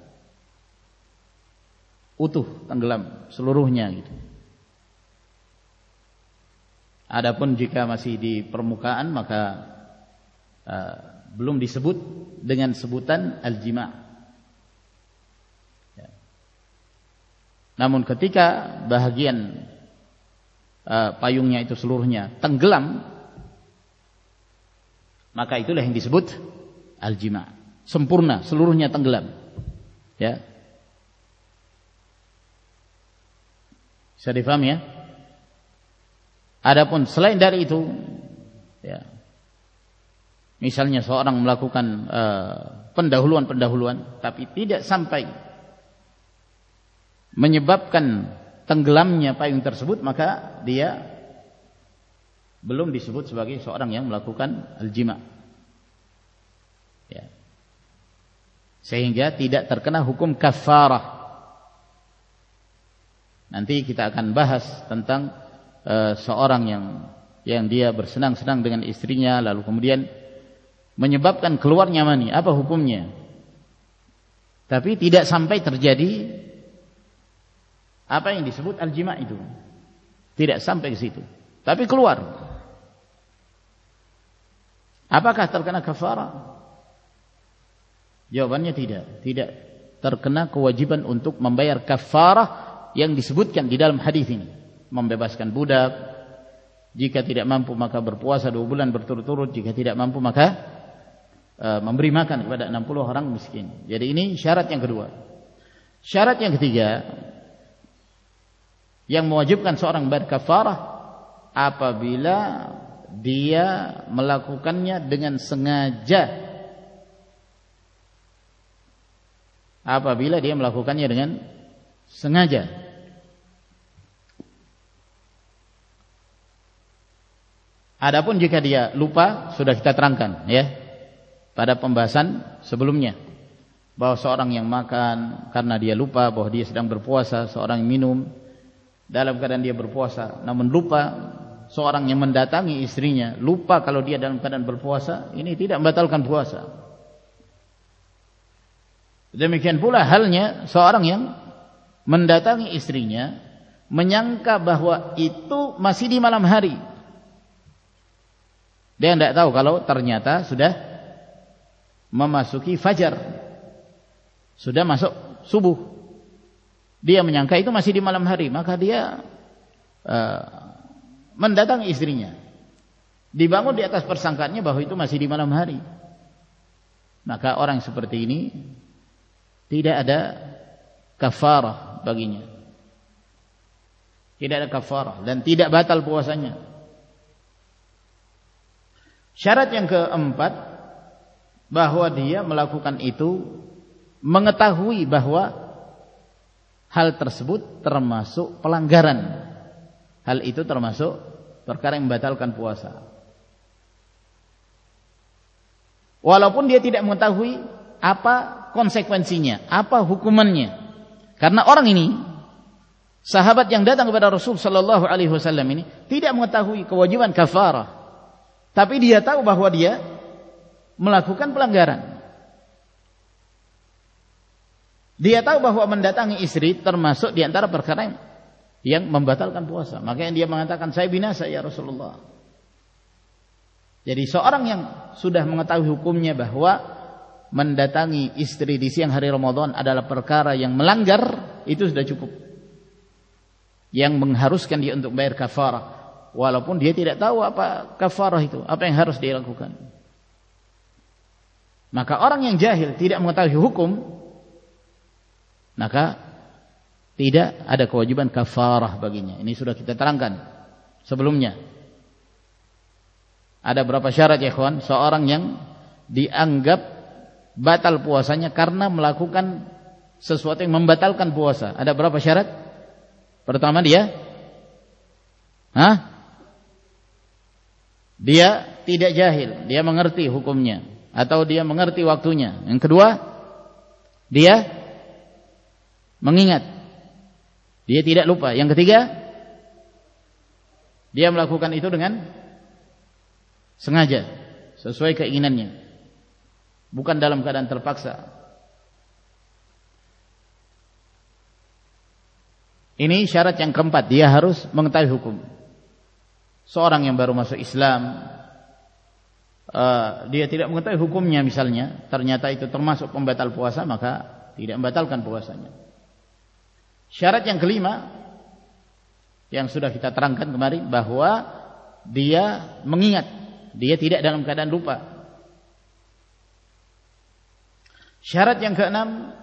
utuh tenggelam seluruhnya gitu. Adapun jika masih di permukaan maka uh, belum disebut dengan sebutan al-jima'. Ya. Namun ketika bahagian uh, payungnya itu seluruhnya tenggelam, maka itulah yang disebut al-jima', sempurna, seluruhnya tenggelam. Ya. Bisa difahami ya? Adapun selain dari itu, ya, misalnya seorang melakukan uh, pendahuluan-pendahuluan tapi tidak sampai menyebabkan tenggelamnya payung tersebut, maka dia belum disebut sebagai seorang yang melakukan al-jima'. Ya. Sehingga tidak terkena hukum kafarah. Nanti kita akan bahas tentang uh, seorang yang yang dia bersenang-senang dengan istrinya lalu kemudian menyebabkan keluarnya mani, apa hukumnya? Tapi tidak sampai terjadi apa yang disebut al-jima' itu. Tidak sampai ke situ. Tapi keluar. Apakah terkena kafarah? Jawabannya tidak. Tidak terkena kewajiban untuk membayar kafarah yang disebutkan di dalam hadis ini. Membebaskan budak, jika tidak mampu maka berpuasa dua bulan berturut-turut, jika tidak mampu maka uh, memberi makan kepada enam puluh orang miskin. Jadi ini syarat yang kedua. Syarat yang ketiga yang mewajibkan seorang membayar kafarah apabila dia melakukannya dengan sengaja. Apabila dia melakukannya dengan sengaja. Adapun jika dia lupa, sudah kita terangkan ya pada pembahasan sebelumnya, bahwa seorang yang makan karena dia lupa bahwa dia sedang berpuasa, seorang yang minum dalam keadaan dia berpuasa namun lupa, seorang yang mendatangi istrinya lupa kalau dia dalam keadaan berpuasa, ini tidak membatalkan puasa. Demikian pula halnya seorang yang mendatangi istrinya menyangka bahwa itu masih di malam hari. Dia tidak tahu kalau ternyata sudah memasuki fajar, sudah masuk subuh. Dia menyangka itu masih di malam hari, maka dia uh, mendatangi istrinya, dibangun di atas persangkaannya bahwa itu masih di malam hari. Maka orang seperti ini tidak ada kafarah baginya, tidak ada kafarah dan tidak batal puasanya. Syarat yang keempat, bahwa dia melakukan itu mengetahui bahwa hal tersebut termasuk pelanggaran. Hal itu termasuk perkara yang membatalkan puasa. Walaupun dia tidak mengetahui apa konsekuensinya, apa hukumannya. Karena orang ini, sahabat yang datang kepada Rasul sallallahu alaihi wasallam ini tidak mengetahui kewajiban kafarah. Tapi dia tahu bahwa dia melakukan pelanggaran. Dia tahu bahwa mendatangi istri termasuk di antara perkara yang, yang membatalkan puasa. Makanya dia mengatakan, saya binasa ya Rasulullah. Jadi seorang yang sudah mengetahui hukumnya bahwa mendatangi istri di siang hari Ramadan adalah perkara yang melanggar, itu sudah cukup. Yang mengharuskan dia untuk bayar kafarah. Walaupun dia tidak tahu apa kafarah itu, apa yang harus dia lakukan. Maka orang yang jahil tidak mengetahui hukum, maka tidak ada kewajiban kafarah baginya. Ini sudah kita terangkan sebelumnya. Ada berapa syarat ya kawan? Seorang yang dianggap batal puasanya karena melakukan sesuatu yang membatalkan puasa. Ada berapa syarat? Pertama dia, hah? Dia tidak jahil, dia mengerti hukumnya atau dia mengerti waktunya. Yang kedua, dia mengingat, dia tidak lupa. Yang ketiga, dia melakukan itu dengan sengaja, sesuai keinginannya, bukan dalam keadaan terpaksa. Ini syarat yang keempat, dia harus mengetahui hukum. Seorang yang baru masuk Islam, uh, dia tidak mengetahui hukumnya misalnya, ternyata itu termasuk pembatal puasa, maka tidak membatalkan puasanya. Syarat yang kelima yang sudah kita terangkan kemarin, bahwa dia mengingat, dia tidak dalam keadaan lupa. Syarat yang keenam,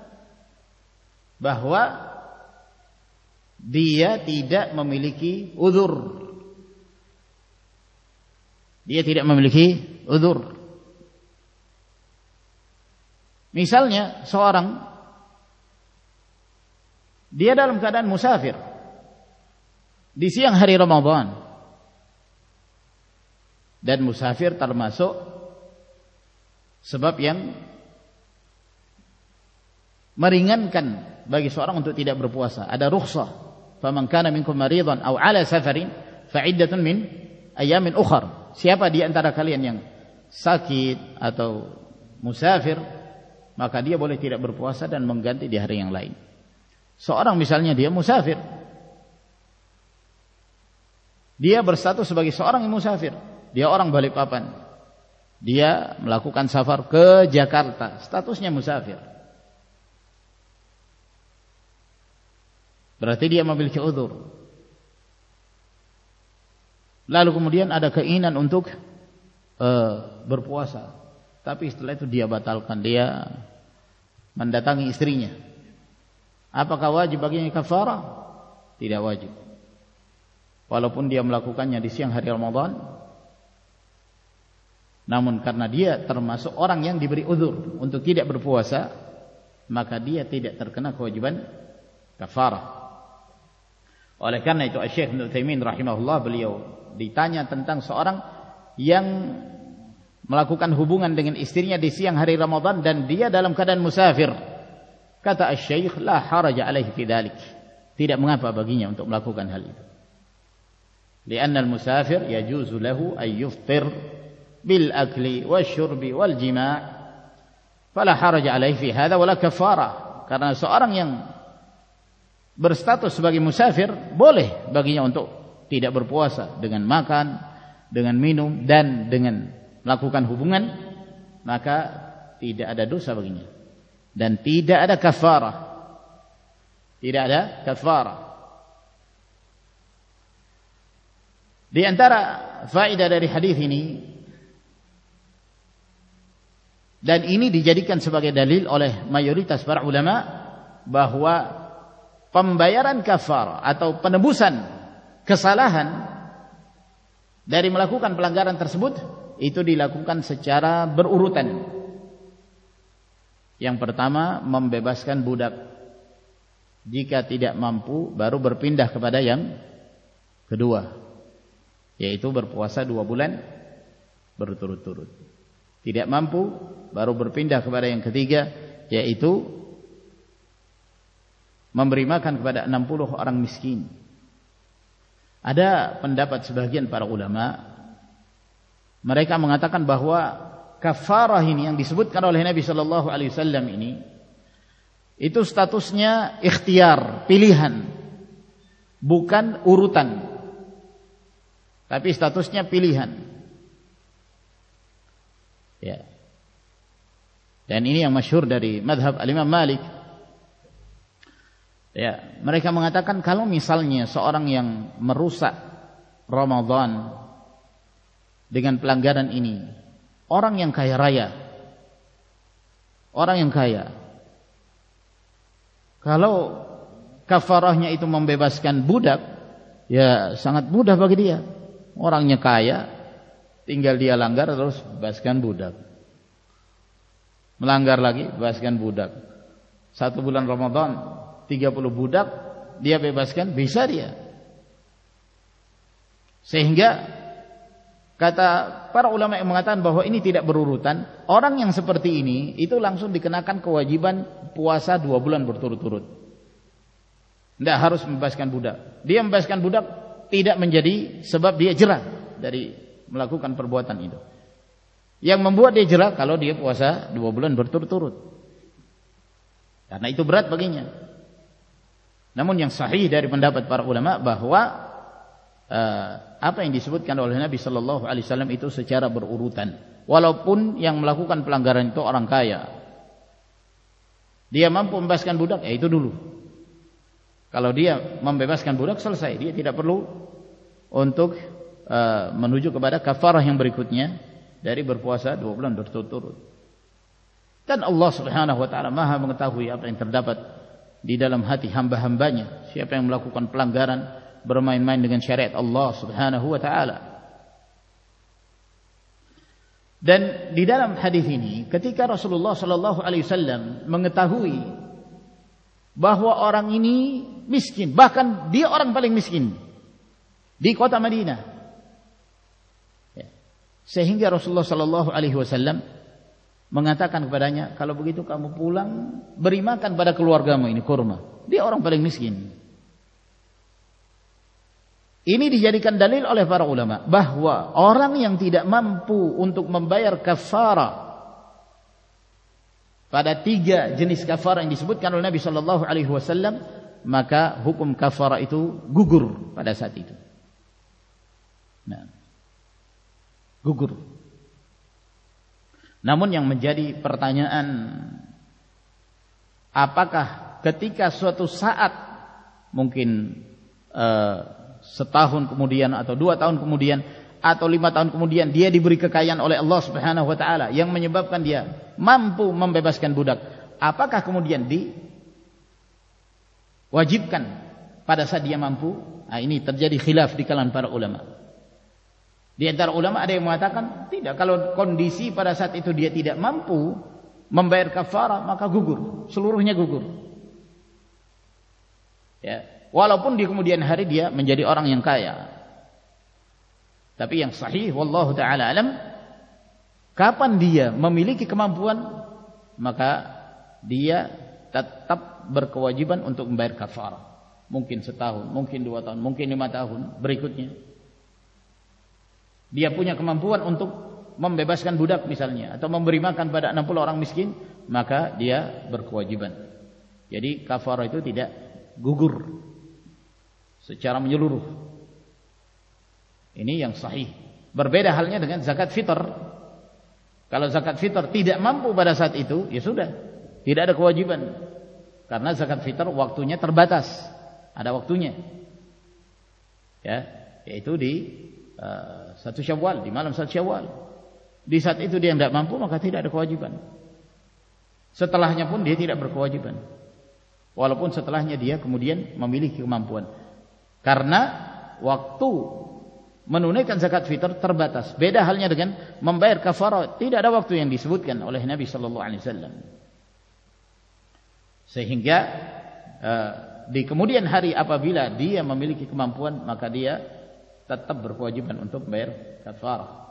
bahwa dia tidak memiliki uzur. Dia tidak memiliki uzur. Misalnya seorang, dia dalam keadaan musafir di siang hari Ramadan, dan musafir termasuk sebab yang meringankan bagi seorang untuk tidak berpuasa. Ada rukhsah, faman kana minkum maridan aw ala safarin fa iddatun min ayamin ukhar. Siapa di antara kalian yang sakit atau musafir, maka dia boleh tidak berpuasa dan mengganti di hari yang lain. Seorang misalnya dia musafir, dia berstatus sebagai seorang yang musafir, dia orang Balikpapan, dia melakukan safar ke Jakarta, statusnya musafir. Berarti dia memiliki uzur. Lalu kemudian ada keinginan untuk uh, berpuasa, tapi setelah itu dia batalkan, dia mendatangi istrinya. Apakah wajib baginya kafarah? Tidak wajib. Walaupun dia melakukannya di siang hari Ramadan, namun karena dia termasuk orang yang diberi uzur untuk tidak berpuasa, maka dia tidak terkena kewajiban kafarah. Oleh karena itu Syekh Ibnu Utsaimin rahimahullah, beliau ditanya tentang seorang yang melakukan hubungan dengan istrinya di siang hari Ramadan dan dia dalam keadaan musafir. Kata asy-syaikh, la haraja alaihi fi dzalik. Tidak mengapa baginya untuk melakukan hal itu. Lianna al-musafir yajuzu lahu ay yuftir bil akli wasyurbi wal jima'. Fala haraja alaihi fi hadza wala kafara. Karena seorang yang berstatus sebagai musafir boleh baginya untuk tidak berpuasa dengan makan, dengan minum dan dengan melakukan hubungan, maka tidak ada dosa baginya dan tidak ada kafarah. Tidak ada kafarah. Di antara faedah dari hadis ini, dan ini dijadikan sebagai dalil oleh mayoritas para ulama, bahwa pembayaran kafarah atau penebusan kesalahan dari melakukan pelanggaran tersebut itu dilakukan secara berurutan. Yang pertama, membebaskan budak. Jika tidak mampu, baru berpindah kepada yang kedua, yaitu berpuasa dua bulan berturut-turut. Tidak mampu, baru berpindah kepada yang ketiga, yaitu memberi makan kepada enam puluh orang miskin. Ada pendapat sebagian para ulama, mereka mengatakan bahwa kafarah ini yang disebutkan oleh Nabi sallallahu alaihi wasallam ini, itu statusnya ikhtiar, pilihan, bukan urutan, tapi statusnya pilihan. Ya. Dan ini yang masyhur dari madhab al-Imam Malik. Ya, mereka mengatakan kalau misalnya seorang yang merusak Ramadan dengan pelanggaran ini, orang yang kaya raya, orang yang kaya, kalau kafarahnya itu membebaskan budak, ya sangat mudah bagi dia. Orangnya kaya, tinggal dia langgar terus bebaskan budak. Melanggar lagi, bebaskan budak. Satu bulan Ramadan, tiga puluh budak dia bebaskan, bisa dia. Sehingga kata para ulama yang mengatakan bahwa ini tidak berurutan, orang yang seperti ini itu langsung dikenakan kewajiban puasa dua bulan berturut-turut. Tidak harus membebaskan budak. Dia membebaskan budak tidak menjadi sebab dia jerah dari melakukan perbuatan itu. Yang membuat dia jerah kalau dia puasa dua bulan berturut-turut, karena itu berat baginya. Namun yang sahih dari pendapat para ulama bahwa uh, apa yang disebutkan oleh Nabi sallallahu alaihi wasallam itu secara berurutan. Walaupun yang melakukan pelanggaran itu orang kaya, dia mampu membebaskan budak, ya itu dulu. Kalau dia membebaskan budak, selesai, dia tidak perlu untuk uh, menuju kepada kafarah yang berikutnya dari berpuasa dua bulan berturut-turut. Dan Allah Subhanahu wa taala Maha mengetahui apa yang terdapat di dalam hati hamba-hambanya. Siapa yang melakukan pelanggaran, bermain-main dengan syariat Allah Subhanahu wa taala. Dan di dalam hadis ini, ketika Rasulullah sallallahu alaihi wasallam mengetahui bahwa orang ini miskin, bahkan dia orang paling miskin di kota Madinah, ya, sehingga Rasulullah sallallahu alaihi wasallam mengatakan kepadanya, kalau begitu kamu pulang, beri makan pada keluargamu ini kurma. Dia orang paling miskin. Ini dijadikan dalil oleh para ulama bahwa orang yang tidak mampu untuk membayar kafarah pada tiga jenis kafarah yang disebutkan oleh Nabi sallallahu alaihi wasallam, maka hukum kafarah itu gugur pada saat itu. Nah, gugur. Namun yang menjadi pertanyaan, apakah ketika suatu saat mungkin uh, setahun kemudian atau dua tahun kemudian atau lima tahun kemudian dia diberi kekayaan oleh Allah Subhanahu wa taala yang menyebabkan dia mampu membebaskan budak, apakah kemudian diwajibkan pada saat dia mampu? Nah, ini terjadi khilaf di kalangan para ulama. Di antara ulama ada yang mengatakan tidak, kalau kondisi pada saat itu dia tidak mampu membayar kafarah, maka gugur, seluruhnya gugur. Ya, walaupun di kemudian hari dia menjadi orang yang kaya. Tapi yang sahih wallahu taala alam, kapan dia memiliki kemampuan, maka dia tetap berkewajiban untuk membayar kafarah. Mungkin setahun, mungkin dua tahun, mungkin lima tahun berikutnya. Dia punya kemampuan untuk membebaskan budak misalnya, atau memberi makan pada enam puluh orang miskin, maka dia berkewajiban. Jadi kafarah itu tidak gugur secara menyeluruh. Ini yang sahih. Berbeda halnya dengan zakat fitr. Kalau zakat fitr tidak mampu pada saat itu, ya sudah, tidak ada kewajiban. Karena zakat fitr waktunya terbatas, ada waktunya. Ya, yaitu di uh, satu Syawal, di malam satu Syawal. Di saat itu dia tidak mampu, maka tidak ada kewajiban. Setelahnya pun dia tidak berkewajiban. Walaupun setelahnya dia kemudian memiliki kemampuan. Karena waktu menunaikan zakat fitr terbatas. Beda halnya dengan membayar kafarah, tidak ada waktu yang disebutkan oleh Nabi sallallahu alaihi wasallam. Sehingga uh, di kemudian hari apabila dia memiliki kemampuan, maka dia tetap berkewajiban untuk membayar kafarah.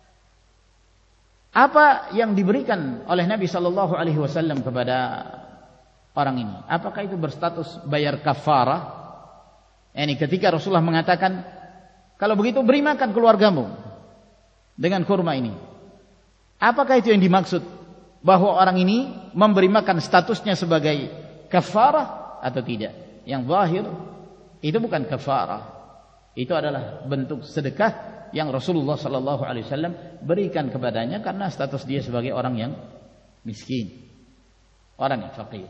Apa yang diberikan oleh Nabi sallallahu alaihi wasallam kepada orang ini? Apakah itu berstatus bayar kafarah? Ini ketika Rasulullah mengatakan, kalau begitu beri makan keluargamu dengan kurma ini. Apakah itu yang dimaksud? Bahwa orang ini memberi makan statusnya sebagai kafarah atau tidak? Yang zahir itu bukan kafarah. Itu adalah bentuk sedekah yang Rasulullah sallallahu alaihi wasallam berikan kepadanya karena status dia sebagai orang yang miskin, orang yang fakir.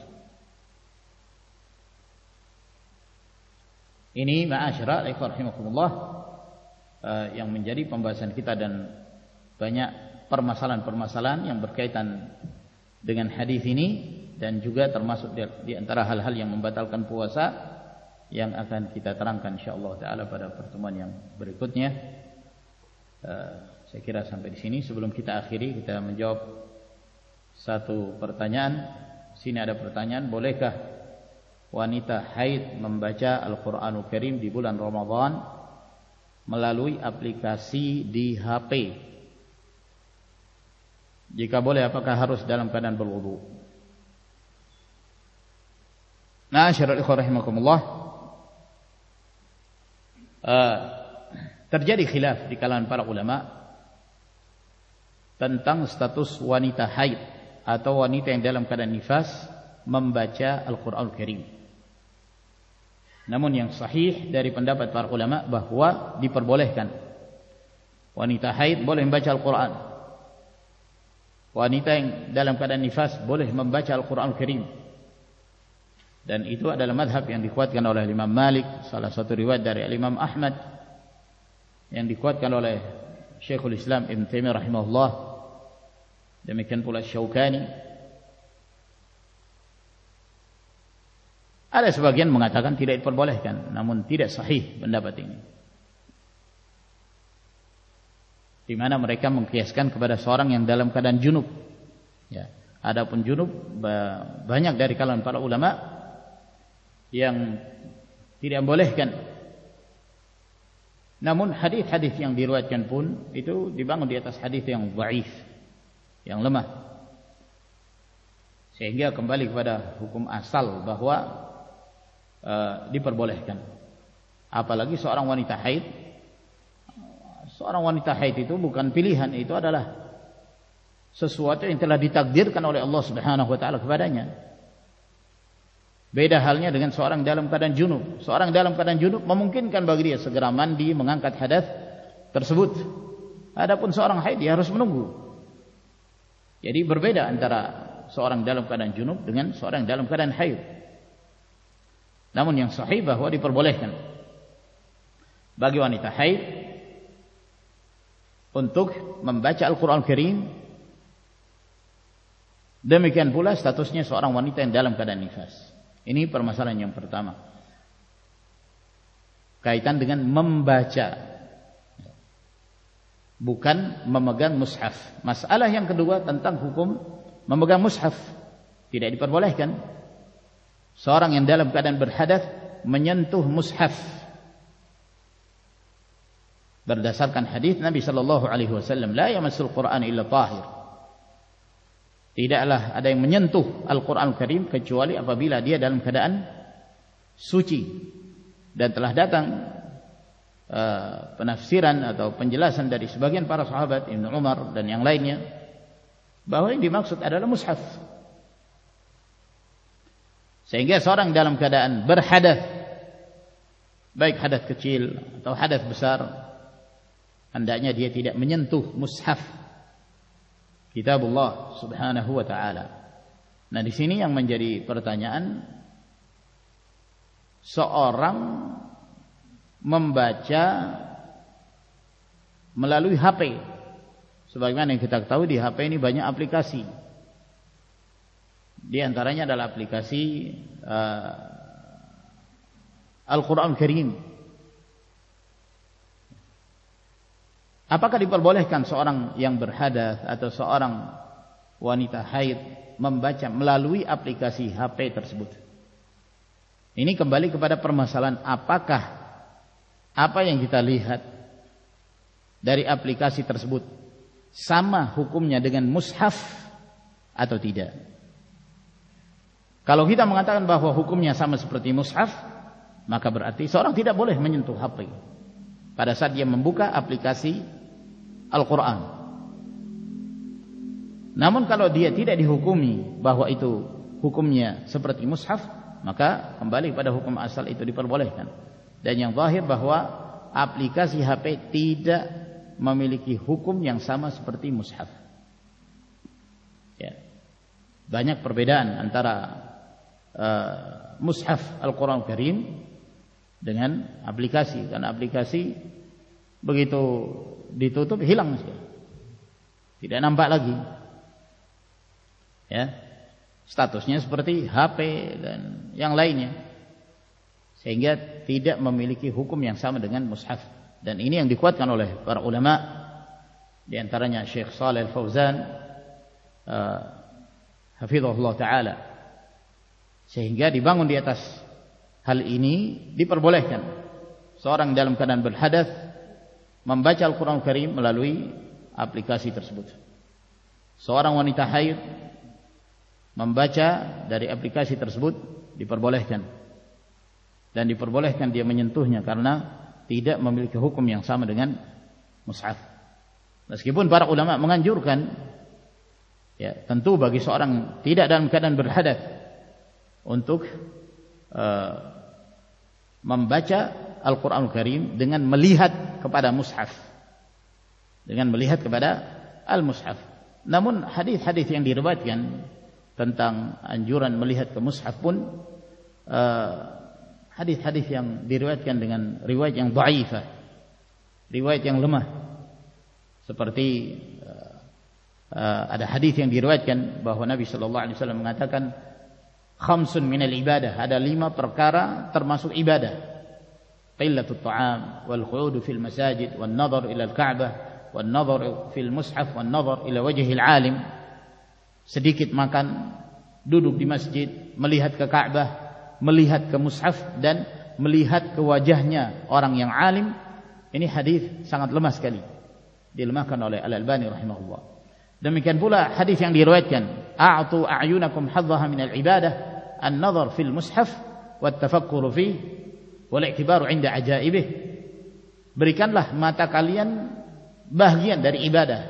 Ini ma'asyara ikhwan rahimakumullah, Uh, yang menjadi pembahasan kita, dan banyak permasalahan-permasalahan yang berkaitan dengan hadis ini, dan juga termasuk di, di antara hal-hal yang membatalkan puasa yang akan kita terangkan insyaallah taala pada pertemuan yang berikutnya. Uh, saya kira sampai di sini. Sebelum kita akhiri, kita menjawab satu pertanyaan. Sini ada pertanyaan, bolehkah wanita haid membaca Al-Qur'anul Karim di bulan Ramadan melalui aplikasi di H P? Jika boleh, apakah harus dalam keadaan berwudu? Nah, syarul ikhwan rahimakumullah, uh, terjadi khilaf di kalangan para ulama tentang status wanita haid atau wanita yang dalam keadaan nifas membaca Al-Qur'anul Karim. Namun yang sahih dari pendapat para ulama bahwa diperbolehkan. Wanita haid boleh membaca Al-Quran. Wanita yang dalam keadaan nifas boleh membaca Al-Quran Al-Karim. Dan itu adalah madhab yang dikuatkan oleh Imam Malik, salah satu riwayat dari Imam Ahmad, yang dikuatkan oleh Syekhul Islam Ibn Taimiyah rahimahullah, demikian pula Syaukani. Ada sebagian mengatakan tidak diperbolehkan, namun tidak sahih pendapat ini. Di mana mereka mengkiaskan kepada seorang yang dalam keadaan junub. Ya, adapun junub, banyak dari kalangan para ulama yang tidak membolehkan. Namun hadis-hadis yang diriwayatkan pun itu dibangun di atas hadis yang dhaif, yang lemah. Sehingga kembali kepada hukum asal bahwa Uh, diperbolehkan. Apalagi seorang wanita haid. Seorang wanita haid itu bukan pilihan, itu adalah sesuatu yang telah ditakdirkan oleh Allah Subhanahu wa taala kepadanya. Beda halnya dengan seorang dalam keadaan junub. Seorang dalam keadaan junub memungkinkan bagi dia segera mandi, mengangkat hadas tersebut. Adapun seorang haid dia harus menunggu. Jadi berbeda antara seorang dalam keadaan junub dengan seorang dalam keadaan haid. Namun yang sahih bahwa diperbolehkan bagi wanita haid untuk membaca Al-Quran Al-Karim. Demikian pula statusnya seorang wanita yang dalam keadaan nifas. Ini permasalahan yang pertama, kaitan dengan membaca, bukan memegang mushaf. Masalah yang kedua tentang hukum memegang mushaf, tidak diperbolehkan. Seorang yang dalam keadaan berhadas menyentuh mushaf. berdasarkan hadis Nabi sallallahu alaihi wasallam, la yamassul Qur'an illa tahir. Tidaklah ada yang menyentuh Al-Qur'an Karim kecuali apabila dia dalam keadaan suci. Dan telah datang uh, penafsiran atau penjelasan dari sebagian para sahabat, Ibnu Umar dan yang lainnya, bahwa yang dimaksud adalah mushaf. Sehingga seorang dalam keadaan berhadas, baik hadas kecil atau hadas besar, hendaknya dia tidak menyentuh mushaf kitabullah subhanahu wa ta'ala. Nah, di sini yang menjadi pertanyaan, seorang membaca melalui H P. Sebagaimana yang kita ketahui, di H P ini banyak aplikasi. Di antaranya adalah aplikasi uh, Al-Quran Karim. Apakah diperbolehkan seorang yang berhadas atau seorang wanita haid membaca melalui aplikasi H P tersebut? Ini kembali kepada permasalahan apakah apa yang kita lihat dari aplikasi tersebut sama hukumnya dengan mushaf atau tidak. Kalau kita mengatakan bahwa hukumnya sama seperti mushaf, maka berarti seorang tidak boleh menyentuh H P pada saat dia membuka aplikasi Al-Quran. Namun kalau dia tidak dihukumi bahwa itu hukumnya seperti mushaf, maka kembali pada hukum asal itu diperbolehkan. Dan yang zahir bahwa aplikasi H P tidak memiliki hukum yang sama seperti mushaf. Ya. Banyak perbedaan antara uh, mushaf Al-Quran Karim dengan aplikasi. Karena aplikasi begitu ditutup hilang saja, tidak nampak lagi. Ya, statusnya seperti H P dan yang lainnya, sehingga tidak memiliki hukum yang sama dengan mushaf. Dan ini yang dikuatkan oleh para ulama, di antaranya Syekh Shalih Al-Fauzan uh, hafizahullah taala, sehingga dibangun di atas hal ini diperbolehkan seorang dalam keadaan berhadas membaca Al-Quran Karim melalui aplikasi tersebut. Seorang wanita haid membaca dari aplikasi tersebut diperbolehkan, dan diperbolehkan dia menyentuhnya karena tidak memiliki hukum yang sama dengan mushaf. Meskipun para ulama menganjurkan, ya tentu bagi seorang tidak dalam keadaan berhadas untuk uh, membaca Al-Quran Karim dengan melihat kepada mushaf, dengan melihat kepada al-mushaf. Namun hadis-hadis yang diriwayatkan tentang anjuran melihat ke mushaf pun uh, hadis-hadis yang diriwayatkan dengan riwayat yang dhaifah, riwayat yang lemah. Seperti uh, uh, ada hadis yang diriwayatkan bahwa Nabi sallallahu alaihi wasallam mengatakan khamsun minal ibadah, ada lima perkara termasuk ibadah. Qillatul ta'am wal qu'udu fil masajid wan nadhar ila al-Ka'bah wan nadhar fil mushaf wan nadhar ila wajhil alim. Sedikit makan, duduk di masjid, melihat ke Ka'bah, melihat ke mushaf, dan melihat ke wajahnya orang yang alim. Ini hadis sangat lemah sekali, dilemahkan oleh Al-Albani rahimahullah. Demikian pula hadis yang diriwayatkan, a'tu a'yunakum hadzaha min al-ibadah an-nadhar fil mushaf wat tafakkuru fihi wal i'tibaru 'inda ajaibih. Berikanlah mata kalian bagian dari ibadah,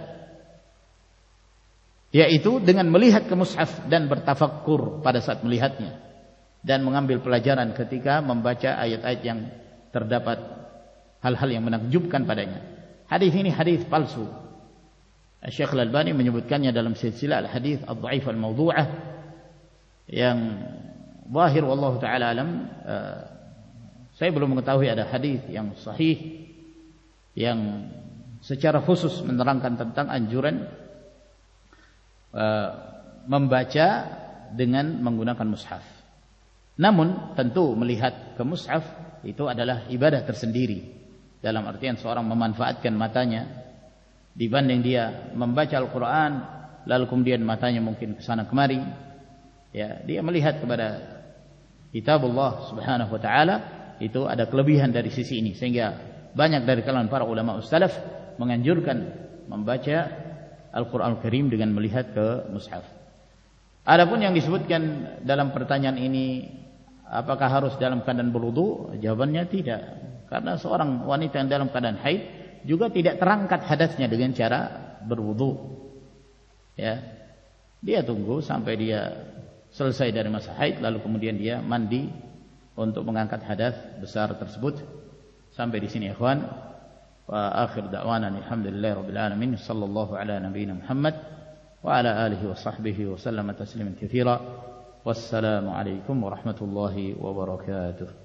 yaitu dengan melihat ke mushaf dan bertafakkur pada saat melihatnya, dan mengambil pelajaran ketika membaca ayat-ayat yang terdapat hal-hal yang menakjubkan padanya. Hadis ini hadis palsu. Syekh Al-Albani menyebutkannya dalam silsilah al-hadis ad-dhaif al-mawdu'ah, yang zahir wallahu taala alam, uh, saya belum mengetahui ada hadis yang sahih yang secara khusus menerangkan tentang anjuran uh, membaca dengan menggunakan mushaf. Namun tentu melihat ke mushaf itu adalah ibadah tersendiri, dalam artian seorang memanfaatkan matanya dibanding dia membaca Al-Quran lalu kemudian matanya mungkin kesana kemari. Ya, dia melihat kepada kitabullah subhanahu wa ta'ala, itu ada kelebihan dari sisi ini, sehingga banyak dari kalangan para ulama salaf menganjurkan membaca Al-Quran Al-Karim dengan melihat ke mushaf. Adapun yang disebutkan dalam pertanyaan ini, apakah harus dalam keadaan berwudu? Jawabannya tidak. Karena seorang wanita yang dalam keadaan haid juga tidak terangkat hadasnya dengan cara berwudu. Ya, dia tunggu sampai dia selesai dari masa haid, lalu kemudian dia mandi untuk mengangkat hadas besar tersebut. Sampai di sini ikhwan. Wa akhir da'wana alhamdulillahirabbil alamin. Sallallahu ala nabiyyina Muhammad wa ala alihi wa sahbihi wa sallama tasliman katsira. Wassalamu alaikum warahmatullahi wabarakatuh.